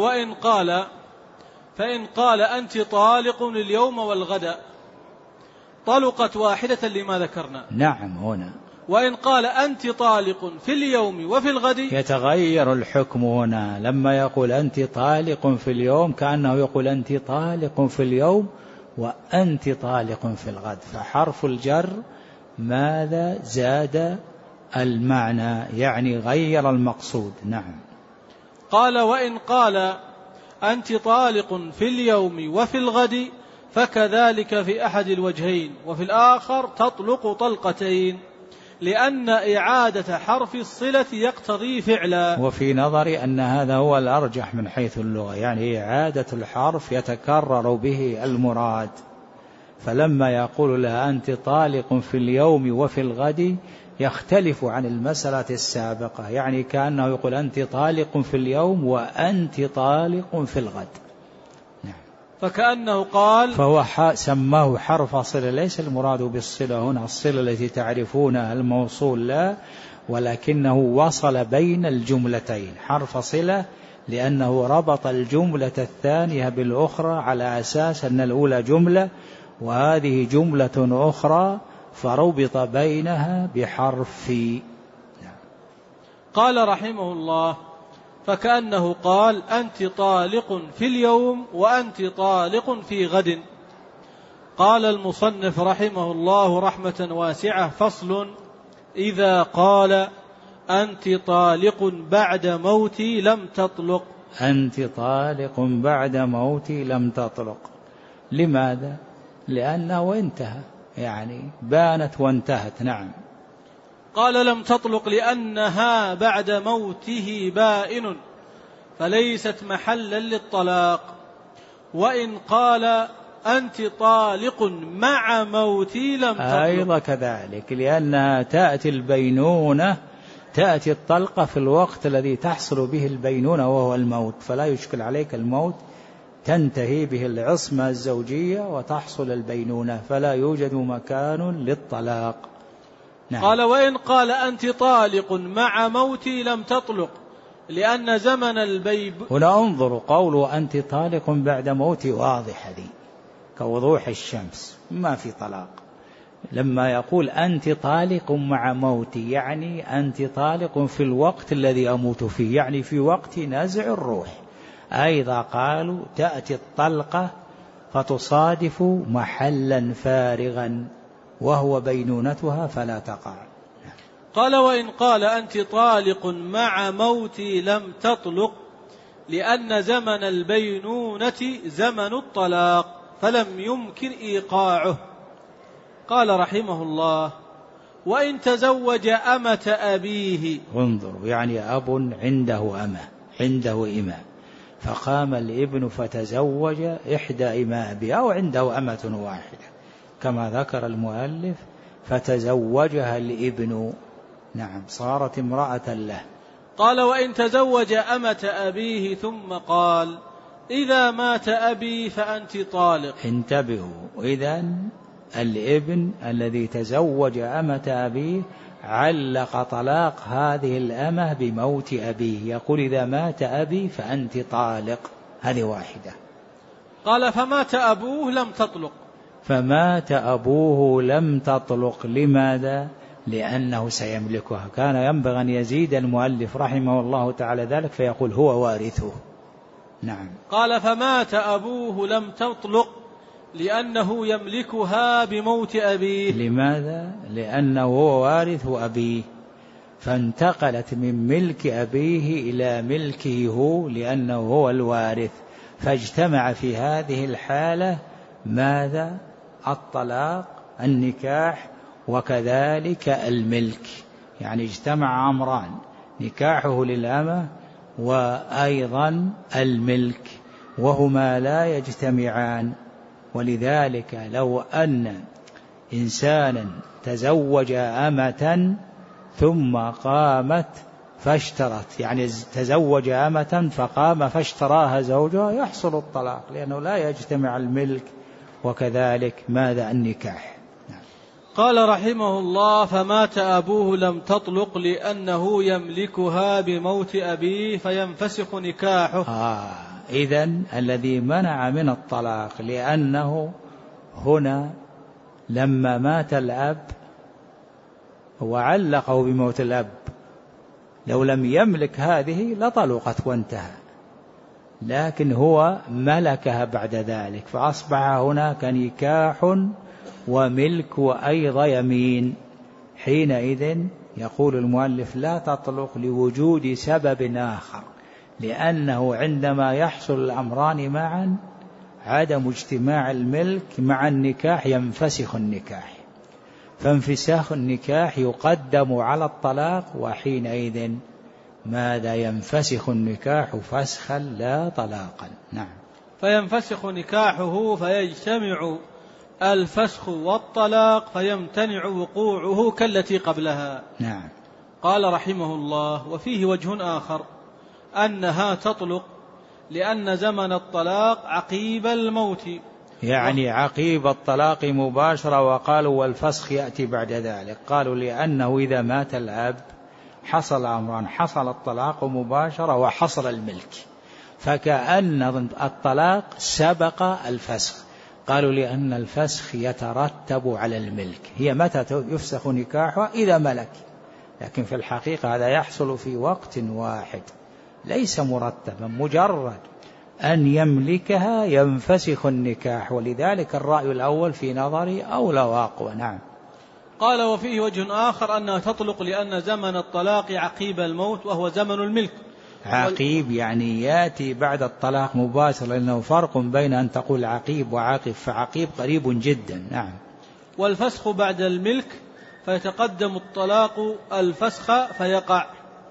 فإن قال أنت طالق اليوم والغد طلقت واحدة لما ذكرنا. نعم. هنا وإن قال أنت طالق في اليوم وفي الغد يتغير الحكم. هنا لما يقول أنت طالق في اليوم كأنه يقول أنت طالق في اليوم وأنت طالق في الغد، فحرف الجر ماذا زاد المعنى، يعني غير المقصود. نعم. قال وإن قال أنت طالق في اليوم وفي الغد فكذلك في أحد الوجهين، وفي الآخر تطلق طلقتين، لأن إعادة حرف الصلة يقتضي فعلا. وفي نظري أن هذا هو الأرجح من حيث اللغة، يعني إعادة الحرف يتكرر به المراد، فلما يقول لها أنت طالق في اليوم وفي الغد يختلف عن المسألة السابقة، يعني كأنه يقول أنت طالق في اليوم وأنت طالق في الغد. فكأنه قال، فهو سماه حرف صلة، ليس المراد بالصلة هنا الصلة التي تعرفونها الموصول، لا، ولكنه وصل بين الجملتين حرف صلة، لأنه ربط الجملة الثانية بالأخرى على أساس أن الأولى جملة وهذه جملة أخرى، فربط بينها بحرف في. قال رحمه الله: فكأنه قال: أنت طالق في اليوم وأنت طالق في غد. قال المصنف رحمه الله رحمة واسعة: فصل: إذا قال: أنت طالق بعد موتي لم تطلق. أنت طالق بعد موتي لم تطلق. لماذا؟ لأنه انتهى، يعني بانت وانتهت. نعم. قال: لم تطلق لأنها بعد موته بائن فليست محلا للطلاق. وإن قال: أنت طالق مع موتي لم تطلق، أيضا كذلك، لأنها تأتي البينونة، تأتي الطلقة في الوقت الذي تحصل به البينونة وهو الموت، فلا يشكل عليك الموت، تنتهي به العصمة الزوجية وتحصل البينونة، فلا يوجد مكان للطلاق. نعم. قال: وإن قال: أنت طالق مع موتي لم تطلق لأن زمن البيب. هنا انظروا، قوله أنت طالق بعد موتي واضح، هذه كوضوح الشمس، ما في طلاق. لما يقول أنت طالق مع موتي، يعني أنت طالق في الوقت الذي أموت فيه، يعني في وقت نزع الروح. أيضا قالوا تأتي الطلقة فتصادف محلا فارغا وهو بينونتها فلا تقع. قال: وإن قال: أنت طالق مع موتي لم تطلق لأن زمن البينونة زمن الطلاق فلم يمكن إيقاعه. قال رحمه الله: وإن تزوج أمة أبيه. انظروا، يعني أب عنده أمة، عنده إماء، فقام الابن فتزوج إحدى إماء أبيه، أو عنده أمة واحدة كما ذكر المؤلف، فتزوجها الابن، نعم، صارت امرأة له. قال: وإن تزوج أمة أبيه ثم قال: إذا مات أبي فأنت طالق. انتبهوا، إذن الابن الذي تزوج أمة أبيه علق طلاق هذه الأمة بموت أبيه، يقول: إذا مات أبي فأنت طالق. هذه واحدة. قال: فمات أبوه لم تطلق. فمات أبوه لم تطلق. لماذا؟ لأنه سيملكها. كان ينبغي أن يزيد المؤلف رحمه الله تعالى ذلك فيقول: هو وارثه. نعم. قال: فمات أبوه لم تطلق لأنه يملكها بموت أبيه. لماذا؟ لأنه هو وارث أبيه، فانتقلت من ملك أبيه إلى ملكه هو، لأنه هو الوارث، فاجتمع في هذه الحالة ماذا؟ الطلاق، النكاح، وكذلك الملك. يعني اجتمع أمران: نكاحه للأمة وأيضا الملك، وهما لا يجتمعان. ولذلك لو أن إنسانا تزوج أمة ثم قامت فاشترت، يعني تزوج أمة فقام فاشتراها زوجها، يحصل الطلاق، لأنه لا يجتمع الملك وكذلك ماذا؟ النكاح. قال رحمه الله: فمات أبوه لم تطلق لأنه يملكها بموت أبيه فينفسخ نكاحه. إذن الذي منع من الطلاق لأنه هنا لما مات الأب وعلقه بموت الأب، لو لم يملك هذه لطلقت وانتهى، لكن هو ملكها بعد ذلك، فأصبح هناك نكاح وملك وأيضا يمين. حينئذ يقول المؤلف: لا تطلق لوجود سبب آخر، لأنه عندما يحصل الأمران معا، عدم اجتماع الملك مع النكاح، ينفسخ النكاح، فانفساخ النكاح يقدم على الطلاق، وحينئذ ماذا؟ ينفسخ النكاح فسخا لا طلاقا. نعم. فينفسخ نكاحه فيجتمع الفسخ والطلاق فيمتنع وقوعه كالتي قبلها. نعم. قال رحمه الله: وفيه وجه آخر أنها تطلق لأن زمن الطلاق عقيب الموت، يعني عقيب الطلاق مباشرة. وقالوا والفسخ يأتي بعد ذلك. قالوا لأنه إذا مات الأب حصل أمران: حصل الطلاق مباشرة وحصل الملك، فكأن الطلاق سبق الفسخ. قالوا لأن الفسخ يترتب على الملك. هي متى يفسخ نكاحها؟ إذا ملك، لكن في الحقيقة هذا يحصل في وقت واحد ليس مرتبا، مجرد أن يملكها ينفسخ النكاح، ولذلك الرأي الأول في نظري أولى وأقوى. نعم. قال وفيه وجه آخر أنها تطلق لأن زمن الطلاق عقيب الموت وهو زمن الملك. عقيب يعني يأتي بعد الطلاق مباشرة، لأنه فرق بين أن تقول عقيب وعاقب، فعقيب قريب جدا. نعم. والفسخ بعد الملك فيتقدم الطلاق الفسخ فيقع.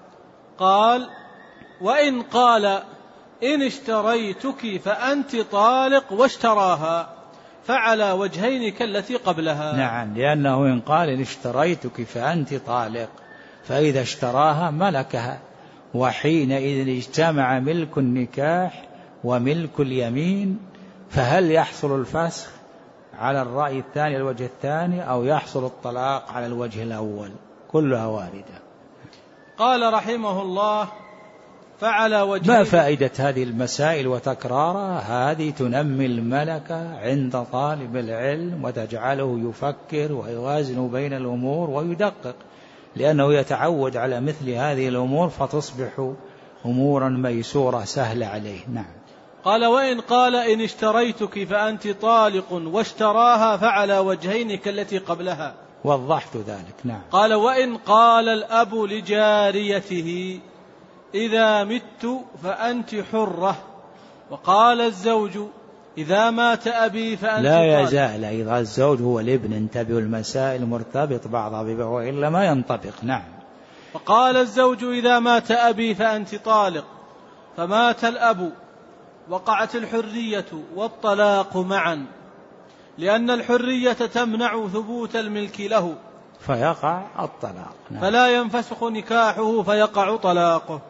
قال وإن قال إن اشتريتك فأنت طالق واشتراها فعلى وجهين كالتي قبلها. نعم، لأنه إن قال إن اشتريتك فأنت طالق، فإذا اشتراها ملكها، وحينئذ اجتمع ملك النكاح وملك اليمين، فهل يحصل الفسخ على الرأي الثاني الوجه الثاني، أو يحصل الطلاق على الوجه الأول؟ كلها واردة. قال رحمه الله فعلى وجهين. ما فائدة هذه المسائل وتكرارها؟ هذه تنمي الملكة عند طالب العلم وتجعله يفكر ويوازن بين الأمور ويدقق، لأنه يتعود على مثل هذه الأمور فتصبح أمورا ميسورة سهلة عليه. نعم. قال وإن قال إن اشتريتك فأنت طالق واشتراها فعلى وجهين كالتي قبلها. وضحت ذلك. نعم. قال وإن قال الأب لجاريته إذا مت فأنت حرة، وقال الزوج إذا مات أبي فأنت لا يزال إذا الزوج هو الابن. انتبهوا المسائل مرتبط بعضها ببعض وإلا ما ينطبق. نعم. وقال الزوج إذا مات أبي فأنت طالق، فمات الأب وقعت الحرية والطلاق معا، لأن الحرية تمنع ثبوت الملك له فيقع الطلاق. نعم. فلا ينفسخ نكاحه فيقع طلاقه.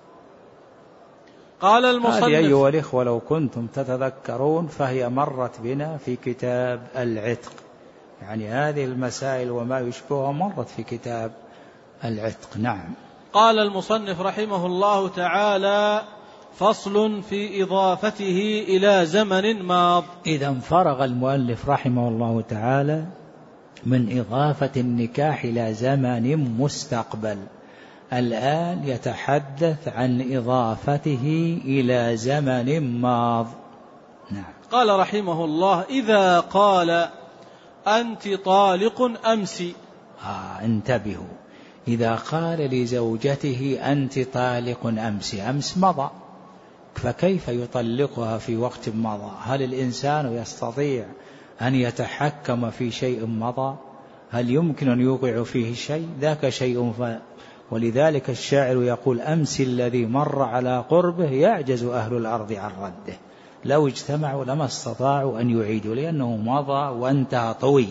قال المصنف هذه أيها الإخوة لو كنتم تتذكرون فهي مرت بنا في كتاب العتق، يعني هذه المسائل وما يشبهها مرت في كتاب العتق. نعم. قال المصنف رحمه الله تعالى فصل في إضافته إلى زمن ماض. إذا فرغ المؤلف رحمه الله تعالى من إضافة النكاح إلى زمن مستقبل، الآن يتحدث عن إضافته إلى زمن ماض. نعم. قال رحمه الله إذا قال أنت طالق أمس. انتبهوا، إذا قال لزوجته أنت طالق أمس، أمس مضى، فكيف يطلقها في وقت مضى؟ هل الإنسان يستطيع أن يتحكم في شيء مضى؟ هل يمكن أن يوقع فيه شيء؟ ذاك شيء ولذلك الشاعر يقول أمس الذي مر على قربه يعجز أهل الأرض عن رده، لو اجتمعوا لما استطاعوا أن يعيدوا، لأنه مضى وانتهى طوي،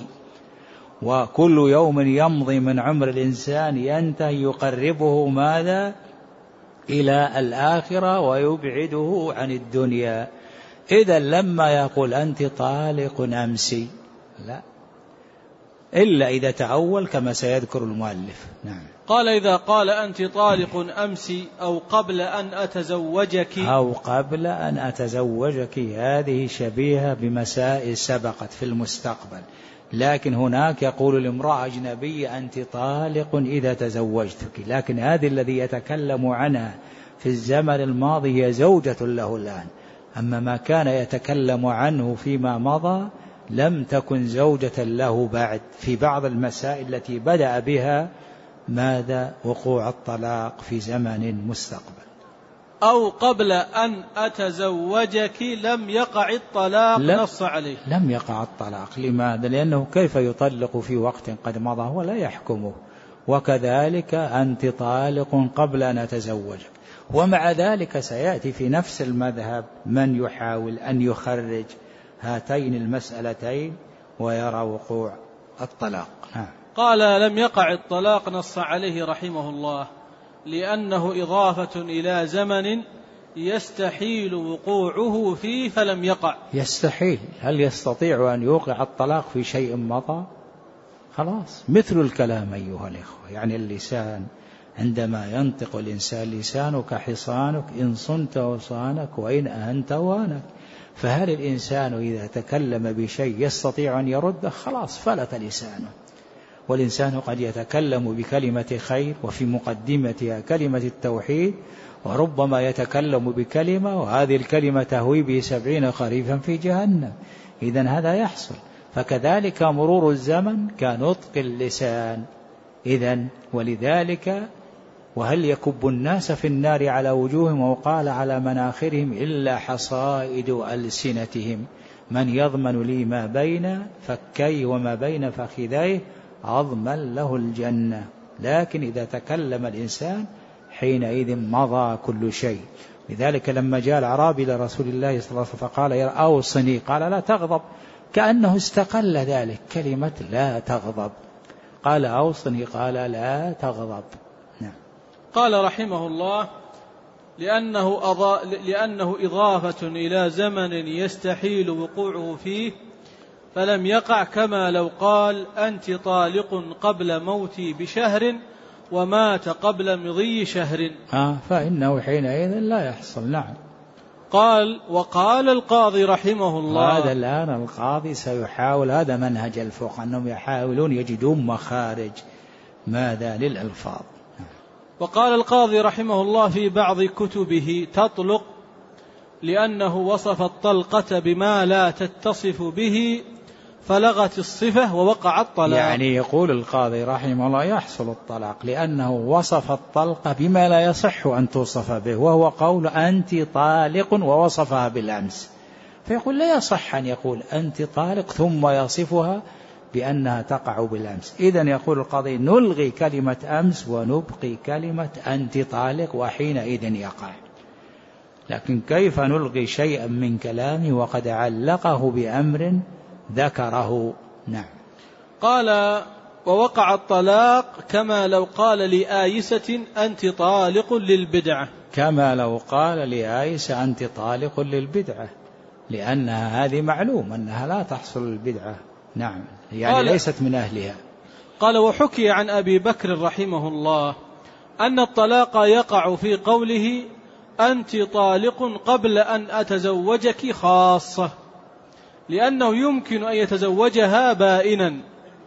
وكل يوم يمضي من عمر الإنسان ينتهي يقربه ماذا؟ إلى الآخرة ويبعده عن الدنيا. إذا لما يقول أنت طالق أمسي لا، إلا إذا تأول كما سيذكر المؤلف. نعم. قال إذا قال أنت طالق أمسي أو قبل أن أتزوجك، أو قبل أن أتزوجك، هذه شبيهة بمسائل سبقت في المستقبل، لكن هناك يقول لامرأة أجنبية أنت طالق إذا تزوجتك، لكن هذه الذي يتكلم عنها في الزمن الماضي هي زوجة له الآن، أما ما كان يتكلم عنه فيما مضى لم تكن زوجة له بعد، في بعض المسائل التي بدأ بها ماذا؟ وقوع الطلاق في زمن مستقبل. أو قبل أن أتزوجك لم يقع الطلاق نص عليه. لم يقع الطلاق. لماذا؟ لأنه كيف يطلق في وقت قد مضى؟ هو لا يحكمه. وكذلك أنت طالق قبل أن أتزوجك. ومع ذلك سيأتي في نفس المذهب من يحاول أن يخرج هاتين المسألتين ويرى وقوع الطلاق. قال لم يقع الطلاق نص عليه رحمه الله لأنه إضافة إلى زمن يستحيل وقوعه فيه فلم يقع. يستحيل. هل يستطيع أن يوقع الطلاق في شيء مضى؟ خلاص، مثل الكلام أيها الإخوة، يعني اللسان عندما ينطق الإنسان لسانك حصانك إن صنت وصانك وإن أهنت وانك، فهل الإنسان إذا تكلم بشيء يستطيع أن يرده؟ خلاص فلت لسانه. والإنسان قد يتكلم بكلمة خير وفي مقدمتها كلمة التوحيد، وربما يتكلم بكلمة وهذه الكلمة تهوي به 70 خريفا في جهنم. إذن هذا يحصل. فكذلك مرور الزمن كنطق اللسان. إذن ولذلك وهل يكب الناس في النار على وجوههم وقال على مناخرهم إلا حصائد ألسنتهم من يضمن لي ما بين فكي وما بين فخذيه أضمن له الجنة. لكن إذا تكلم الإنسان حينئذ مضى كل شيء. لذلك لما جاء الأعرابي لرسول الله صلى الله عليه وسلم فقال يا أوصني، قال لا تغضب، كأنه استقل ذلك كلمة لا تغضب. قال أوصني، قال لا تغضب. نعم. قال رحمه الله لأنه إضافة إلى زمن يستحيل وقوعه فيه فلم يقع، كما لو قال أنت طالق قبل موتي بشهر ومات قبل مضي شهر، فإنه حينئذ لا يحصل. نعم. قال وقال القاضي رحمه الله، هذا الآن القاضي سيحاول، هذا منهج الفقهاء أنهم يحاولون يجدون مخارج ماذا للألفاظ. وقال القاضي رحمه الله في بعض كتبه تطلق لأنه وصف الطلقة بما لا تتصف به فلغت الصفة ووقع الطلاق. يعني يقول القاضي رحمه الله يحصل الطلاق لأنه وصف الطلقة بما لا يصح أن توصف به، وهو قول أنت طالق ووصفها بالأمس، فيقول لا يصح أن يقول أنت طالق ثم يصفها بأنها تقع بالأمس. إذن يقول القاضي نلغي كلمة أمس ونبقي كلمة أنت طالق وحينئذ يقع. لكن كيف نلغي شيئا من كلامه وقد علقه بأمر ذكره؟ نعم. قال ووقع الطلاق كما لو قال لآيسة أنت طالق للبدعة، كما لو قال لآيسة أنت طالق للبدعة، لأنها هذه معلوم أنها لا تحصل البدعة. نعم، يعني ليست من أهلها. قال وحكي عن أبي بكر رحمه الله أن الطلاق يقع في قوله أنت طالق قبل أن أتزوجك خاصة، لأنه يمكن أن يتزوجها بائنا،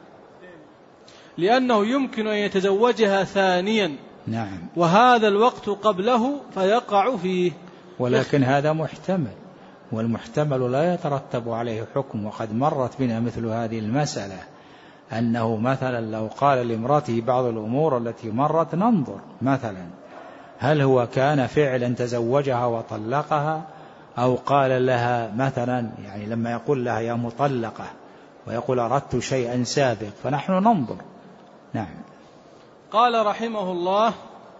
لأنه يمكن أن يتزوجها ثانيا. نعم. وهذا الوقت قبله فيقع فيه. ولكن هذا محتمل، والمحتمل لا يترتب عليه حكم. وقد مرت بنا مثل هذه المسألة، أنه مثلا لو قال لامرأته بعض الأمور التي مرت ننظر مثلا هل هو كان فعلا تزوجها وطلقها، أو قال لها مثلا يعني لما يقول لها يا مطلقة ويقول أردت شيئا سابق، فنحن ننظر. نعم. قال رحمه الله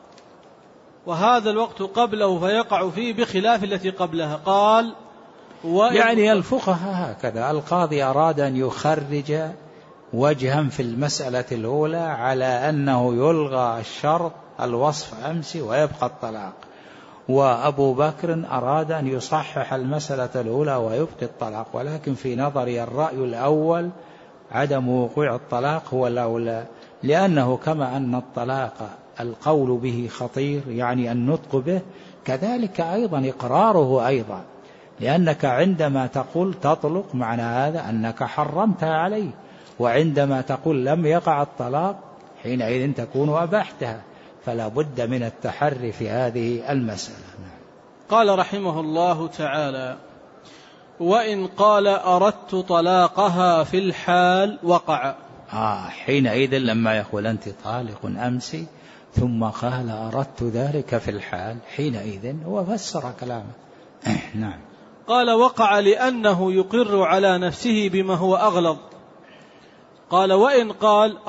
وهذا الوقت قبله فيقع فيه بخلاف التي قبلها. قال يعني الفقهاء هكذا. القاضي أراد أن يخرج وجها في المسألة الأولى على أنه يلغى الشرط الوصف أمس ويبقى الطلاق، وأبو بكر أراد أن يصحح المسألة الأولى ويبقي الطلاق. ولكن في نظري الرأي الأول عدم وقوع الطلاق هو الأولى، لأنه كما أن الطلاق القول به خطير يعني النطق به، كذلك أيضا إقراره أيضا، لأنك عندما تقول تطلق معنى هذا أنك حرمتها عليه، وعندما تقول لم يقع الطلاق حينئذ تكون أباحتها، فلا بد من التحري في هذه المسألة. قال رحمه الله تعالى وإن قال أردت طلاقها في الحال وقع. حينئذ لما يقول أنت طالق أمس ثم قال أردت ذلك في الحال، حينئذ هو فسر كلامه. نعم. قال وقع لأنه يقر على نفسه بما هو أغلظ. قال وإن قال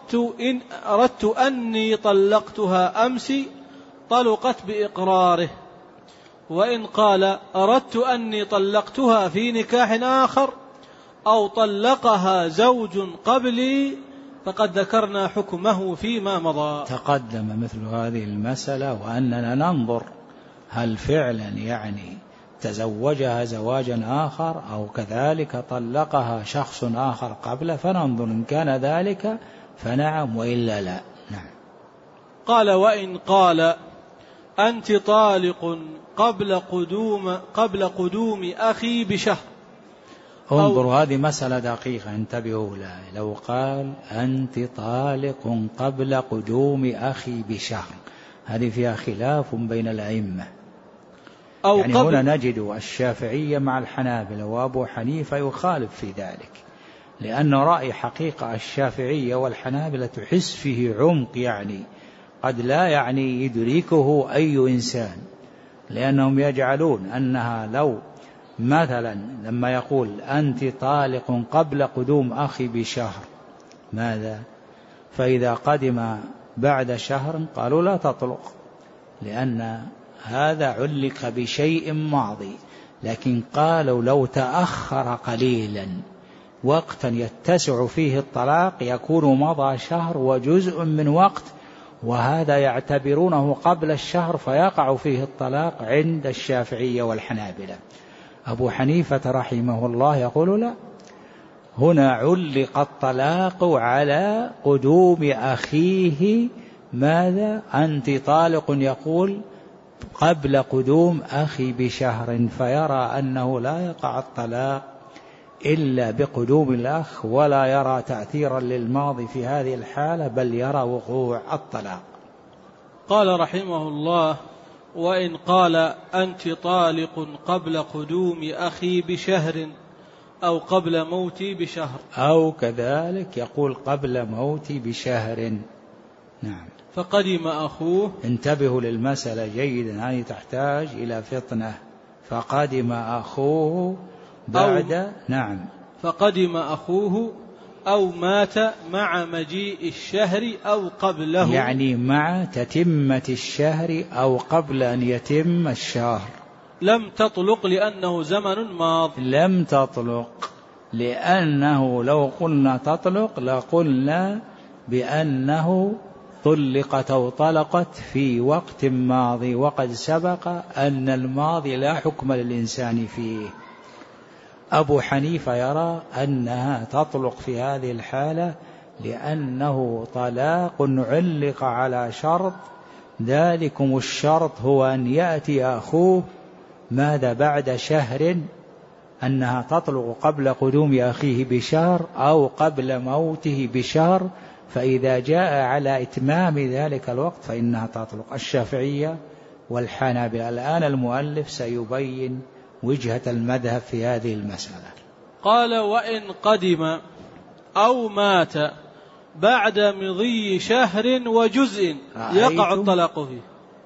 أردت أني طلقتها أمس طلقت بإقراره، وإن قال أردت أني طلقتها في نكاح آخر أو طلقها زوج قبلي فقد ذكرنا حكمه فيما مضى. تقدم مثل هذه المسألة، وأننا ننظر هل فعلا يعني تزوجها زواجا آخر أو كذلك طلقها شخص آخر قبل، فننظر إن كان ذلك فنعم وإلا لا. نعم. قال وإن قال أنت طالق قبل قدوم أخي بشهر انظروا هذه مسألة دقيقة انتبهوا لها. لو قال أنت طالق قبل قدوم أخي بشهر، هذه فيها خلاف بين الأئمة. يعني هنا نجد الشافعية مع الحنابلة، وأبو حنيفة يخالف في ذلك، لأن رأي حقيقة الشافعية والحنابلة تحس فيه عمق، يعني قد لا يعني يدركه أي إنسان، لأنهم يجعلون أنها لو مثلا لما يقول أنت طالق قبل قدوم أخي بشهر، ماذا؟ فإذا قدم بعد شهر قالوا لا تطلق، لأن هذا علق بشيء ماضي. لكن قالوا لو تأخر قليلا وقتا يتسع فيه الطلاق يكون مضى شهر وجزء من وقت، وهذا يعتبرونه قبل الشهر فيقع فيه الطلاق عند الشافعية والحنابلة. أبو حنيفة رحمه الله يقول لا، هنا علق الطلاق على قدوم أخيه، ماذا؟ أنت طالق، يقول قبل قدوم أخي بشهر، فيرى أنه لا يقع الطلاق إلا بقدوم الأخ، ولا يرى تأثيرا للماضي في هذه الحالة، بل يرى وقوع الطلاق. قال رحمه الله: وإن قال أنت طالق قبل قدوم أخي بشهر أو قبل موتي بشهر، أو كذلك يقول قبل موتي بشهر، نعم، فقدم أخوه. انتبهوا للمسألة جيدا، هذه تحتاج إلى فطنة. فقدم أخوه بعد، نعم، فقدم أخوه أو مات مع مجيء الشهر أو قبله، يعني مع تتمة الشهر أو قبل أن يتم الشهر. لم تطلق لأنه زمن ماض. لم تطلق لأنه لو قلنا تطلق لقلنا بأنه طلقت أو طلقت في وقت ماضي، وقد سبق أن الماضي لا حكم للإنسان فيه. أبو حنيفة يرى أنها تطلق في هذه الحالة لأنه طلاق علق على شرط، ذلكم الشرط هو أن يأتي أخوه ماذا بعد شهر، أنها تطلق قبل قدوم أخيه بشهر أو قبل موته بشهر، فإذا جاء على إتمام ذلك الوقت فإنها تطلق. الشافعية والحنابلة. الآن المؤلف سيبين وجهة المذهب في هذه المسألة. قال: وإن قدم أو مات بعد مضي شهر وجزء يقع الطلاق فيه.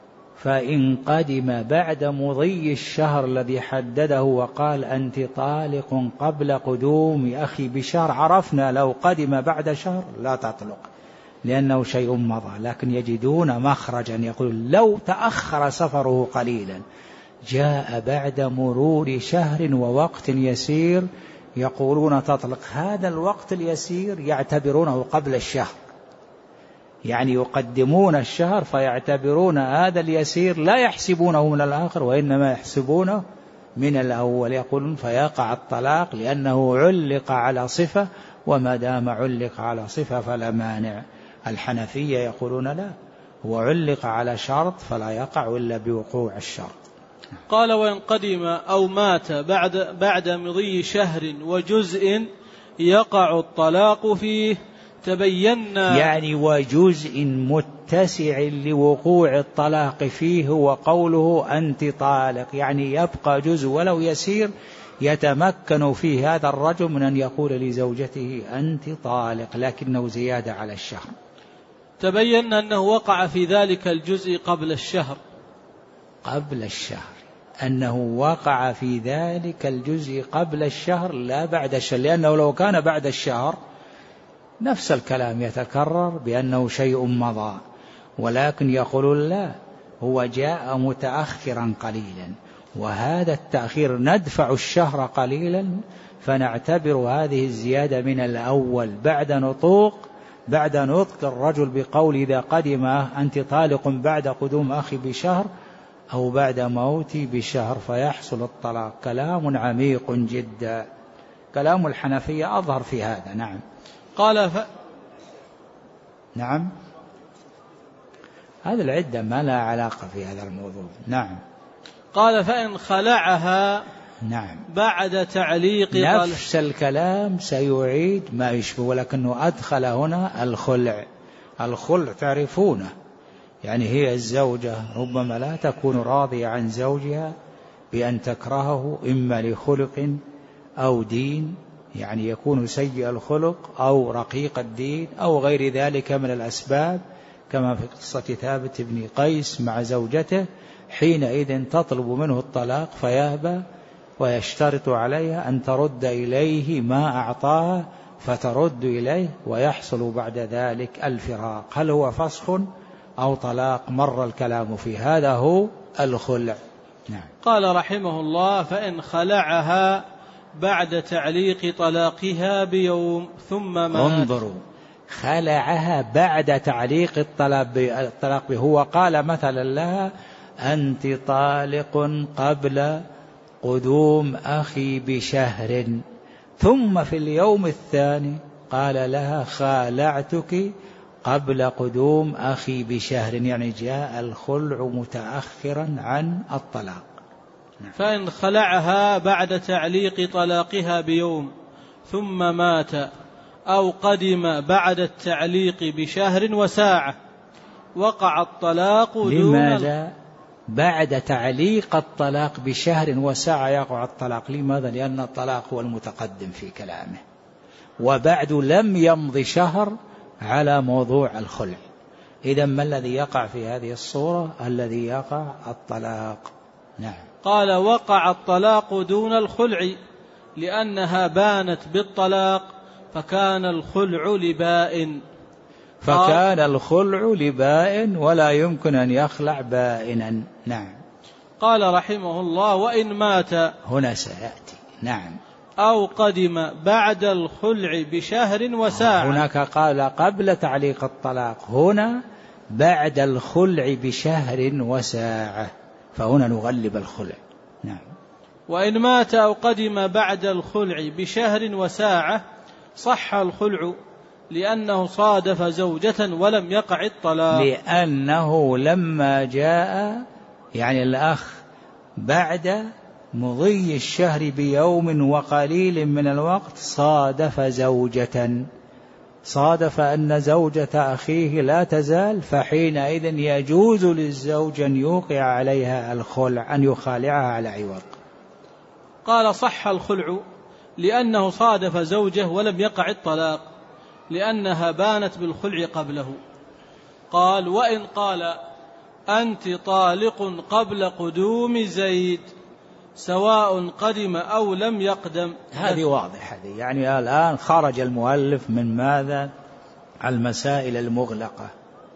فإن قدم بعد مضي الشهر الذي حدده وقال أنت طالق قبل قدوم أخي بشهر، عرفنا لو قدم بعد شهر لا تطلق لأنه شيء مضى، لكن يجدون مخرجا، يقول لو تأخر سفره قليلا جاء بعد مرور شهر ووقت يسير يقولون تطلق. هذا الوقت اليسير يعتبرونه قبل الشهر، يعني يقدمون الشهر فيعتبرون هذا اليسير لا يحسبونه من الآخر وإنما يحسبونه من الأول، يقولون فيقع الطلاق لأنه علق على صفة، وما دام علق على صفة فلا مانع. الحنفية يقولون لا، هو علق على شرط فلا يقع إلا بوقوع الشرط. قال: وإن قدم أو مات بعد مضي شهر وجزء يقع الطلاق فيه. تبينا، يعني وجزء متسع لوقوع الطلاق فيه، وقوله أنت طالق يعني يبقى جزء ولو يسير يتمكن فيه هذا الرجل من أن يقول لزوجته أنت طالق، لكنه زيادة على الشهر. تبين أنه وقع في ذلك الجزء قبل الشهر، قبل الشهر، أنه وقع في ذلك الجزء قبل الشهر لا بعد الشهر، لأنه لو كان بعد الشهر نفس الكلام يتكرر بأنه شيء مضى، ولكن يقول لا، هو جاء متأخرا قليلا، وهذا التأخير ندفع الشهر قليلا فنعتبر هذه الزيادة من الأول بعد نطق الرجل بقول إذا قدم أنت طالق بعد قدوم أخي بشهر أو بعد موتي بشهر فيحصل الطلاق. كلام عميق جدا، كلام الحنفية أظهر في هذا. نعم. قال نعم، هذا العدة ما لا علاقة في هذا الموضوع. نعم. قال: فإن خلعها نعم بعد تعليق نفس الكلام سيعيد ما يشبه، ولكنه أدخل هنا الخلع. الخلع تعرفونه، يعني هي الزوجة ربما لا تكون راضية عن زوجها بأن تكرهه إما لخلق أو دين، يعني يكون سيء الخلق أو رقيق الدين أو غير ذلك من الأسباب، كما في قصة ثابت بن قيس مع زوجته، حينئذ تطلب منه الطلاق فيهبى ويشترط عليها أن ترد إليه ما أعطاها، فترد إليه ويحصل بعد ذلك الفراق. هل هو فسخ أو طلاق؟ مر الكلام في هذا، هو الخلع. نعم. قال رحمه الله: فإن خلعها بعد تعليق طلاقها بيوم ثم مات. انظروا، خلعها بعد تعليق الطلاق به. هو قال مثلا لها: أنت طالق قبل قدوم أخي بشهر، ثم في اليوم الثاني قال لها: خالعتك قبل قدوم أخي بشهر، يعني جاء الخلع متأخرا عن الطلاق. فإن خلعها بعد تعليق طلاقها بيوم ثم مات أو قدم بعد التعليق بشهر وساعة وقع الطلاق دون. لماذا بعد تعليق الطلاق بشهر وساعة يقع الطلاق؟ لماذا؟ لأن الطلاق هو المتقدم في كلامه، وبعد لم يمضي شهر على موضوع الخلع. إذن ما الذي يقع في هذه الصورة؟ الذي يقع الطلاق. نعم. قال: وقع الطلاق دون الخلع لأنها بانت بالطلاق فكان الخلع لبائن. فكان الخلع لبائن ولا يمكن أن يخلع بائنا. نعم. قال رحمه الله: وإن مات، هنا سيأتي. نعم. أو قدم بعد الخلع بشهر وساعة. هناك قال قبل تعليق الطلاق، هنا بعد الخلع بشهر وساعة، فهنا نغلب الخلع. نعم. وإن مات أو قدم بعد الخلع بشهر وساعة صح الخلع لأنه صادف زوجة ولم يقع الطلاق. لأنه لما جاء يعني الأخ بعد مضي الشهر بيوم وقليل من الوقت صادف زوجة، صادف أن زوجة أخيه لا تزال، فحينئذ يجوز للزوج أن يوقع عليها الخلع، أن يخالعها على عوض. قال: صح الخلع لأنه صادف زوجه ولم يقع الطلاق لأنها بانت بالخلع قبله. قال: وإن قال: أنت طالق قبل قدوم زيد سواء قدم أو لم يقدم. هذه واضحة، هذه يعني الآن خرج المؤلف من ماذا؟ المسائل المغلقة.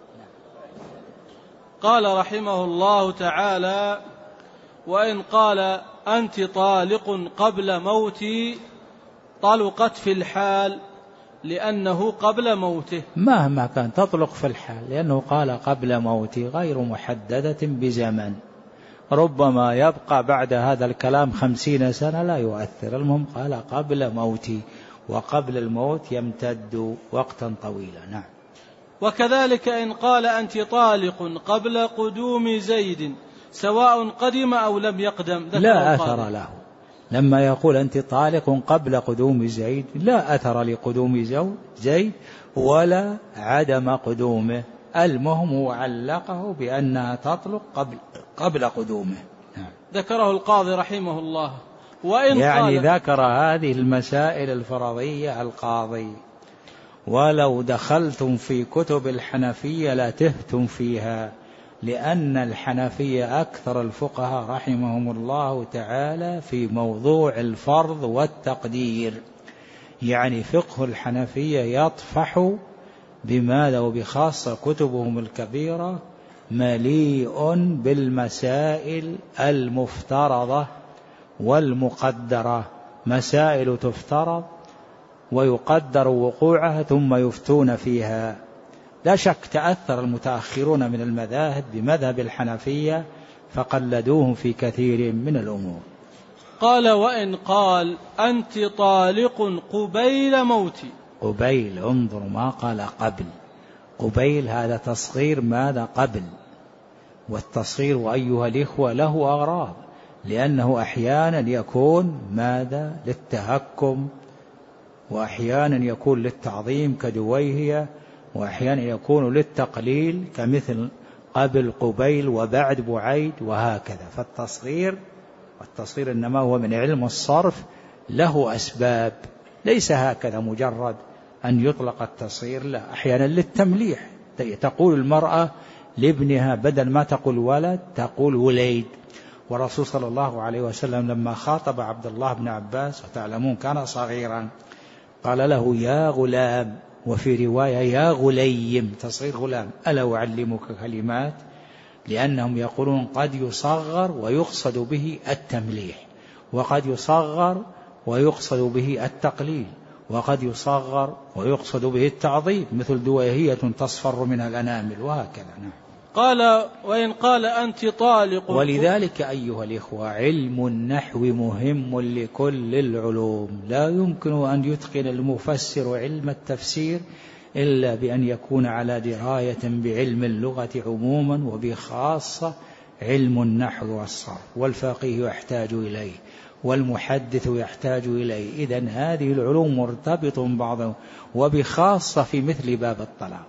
قال رحمه الله تعالى: وإن قال: أنت طالق قبل موتي طلقت في الحال لأنه قبل موته. مهما كان تطلق في الحال، لأنه قال قبل موتي غير محددة بزمن، ربما يبقى بعد هذا الكلام 50 سنة لا يؤثر، المهم قال قبل موتي، وقبل الموت يمتد وقتا طويلا. نعم. وكذلك إن قال: أنت طالق قبل قدوم زيد سواء قدم أو لم يقدم لا أثر له. لما يقول أنت طالق قبل قدوم زيد لا أثر لقدوم زيد ولا عدم قدومه، المهم علقه بأنها تطلق قبل قدومه. ذكره القاضي رحمه الله. وإن يعني ذكر هذه المسائل الفرضية القاضي، ولو دخلتم في كتب الحنفية لتهتم فيها، لأن الحنفية أكثر الفقهاء رحمهم الله تعالى في موضوع الفرض والتقدير، يعني فقه الحنفية يطفح بماذا؟ وبخاصة كتبهم الكبيرة مليء بالمسائل المفترضة والمقدرة، مسائل تفترض ويقدر وقوعها ثم يفتون فيها. لا شك تأثر المتأخرون من المذاهب بمذهب الحنفية فقلدوهم في كثير من الأمور. قال: وإن قال: أنت طالق قبيل موتي. قبيل، انظر ما قال قبل، قبيل هذا تصغير ماذا؟ قبل، والتصغير أيها الإخوة له أغراض، لأنه أحيانا يكون ماذا؟ للتهكم، وأحيانا يكون للتعظيم كدويهية، وأحيانا يكون للتقليل كمثل قبل قبيل وبعد بعيد وهكذا. فالتصغير والتصغير إنما هو من علم الصرف له أسباب، ليس هكذا مجرد أن يطلق التصغير، لا، أحيانا للتمليح. تقول المرأة لابنها بدل ما تقول ولد تقول وليد. والرسول صلى الله عليه وسلم لما خاطب عبد الله بن عباس وتعلمون كان صغيرا قال له يا غلام، وفي رواية يا غليم تصغير غلام، ألا أعلمك كلمات؟ لأنهم يقولون قد يصغر ويقصد به التمليح، وقد يصغر ويقصد به التقليل، وقد يصغر ويقصد به التعظيم، مثل دويهية تصفر منها الأنامل وهكذا. نعم. قال وإن قال أنت طالق. ولذلك أيها الإخوة علم النحو مهم لكل العلوم، لا يمكن أن يتقن المفسر علم التفسير إلا بأن يكون على دراية بعلم اللغة عموما، وبخاصة علم النحو والصرف، والفقيه يحتاج إليه والمحدث يحتاج إليه. إذن هذه العلوم مرتبط بعضها، وبخاصة في مثل باب الطلاق.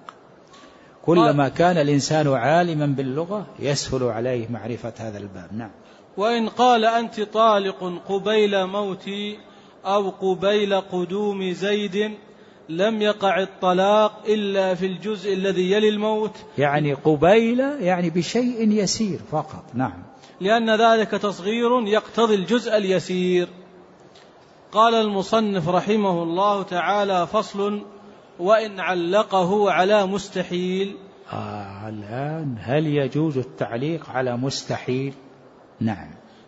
كلما كان الإنسان عالما باللغة يسهل عليه معرفة هذا الباب. نعم. وإن قال أنت طالق قبيل موتي أو قبيل قدوم زيد لم يقع الطلاق إلا في الجزء الذي يلي الموت، يعني قبيل يعني بشيء يسير فقط. نعم. لأن ذلك تصغير يقتضي الجزء اليسير. قال المصنف رحمه الله تعالى: فصل: وإن علقه على مستحيل. الآن هل يجوز التعليق على مستحيل؟ نعم.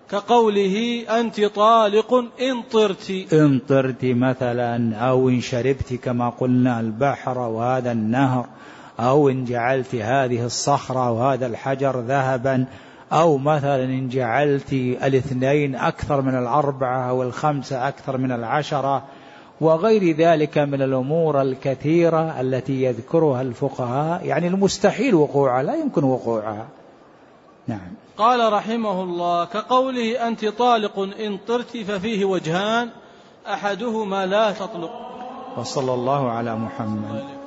كقوله أنت طالق إن طرت. إن طرت مثلا، أو إن شربت كما قلنا البحر وهذا النهر، أو إن جعلت هذه الصخرة وهذا الحجر ذهبا، أو مثلا إن جعلت الاثنين أكثر من الأربعة أو الخمسة أكثر من العشرة، وغير ذلك من الأمور الكثيرة التي يذكرها الفقهاء، يعني المستحيل وقوعها، لا يمكن وقوعها. نعم. قال رحمه الله: كقوله أنت طالق إن طرت ففيه وجهان، أحدهما لا تطلق. وصلى الله على محمد.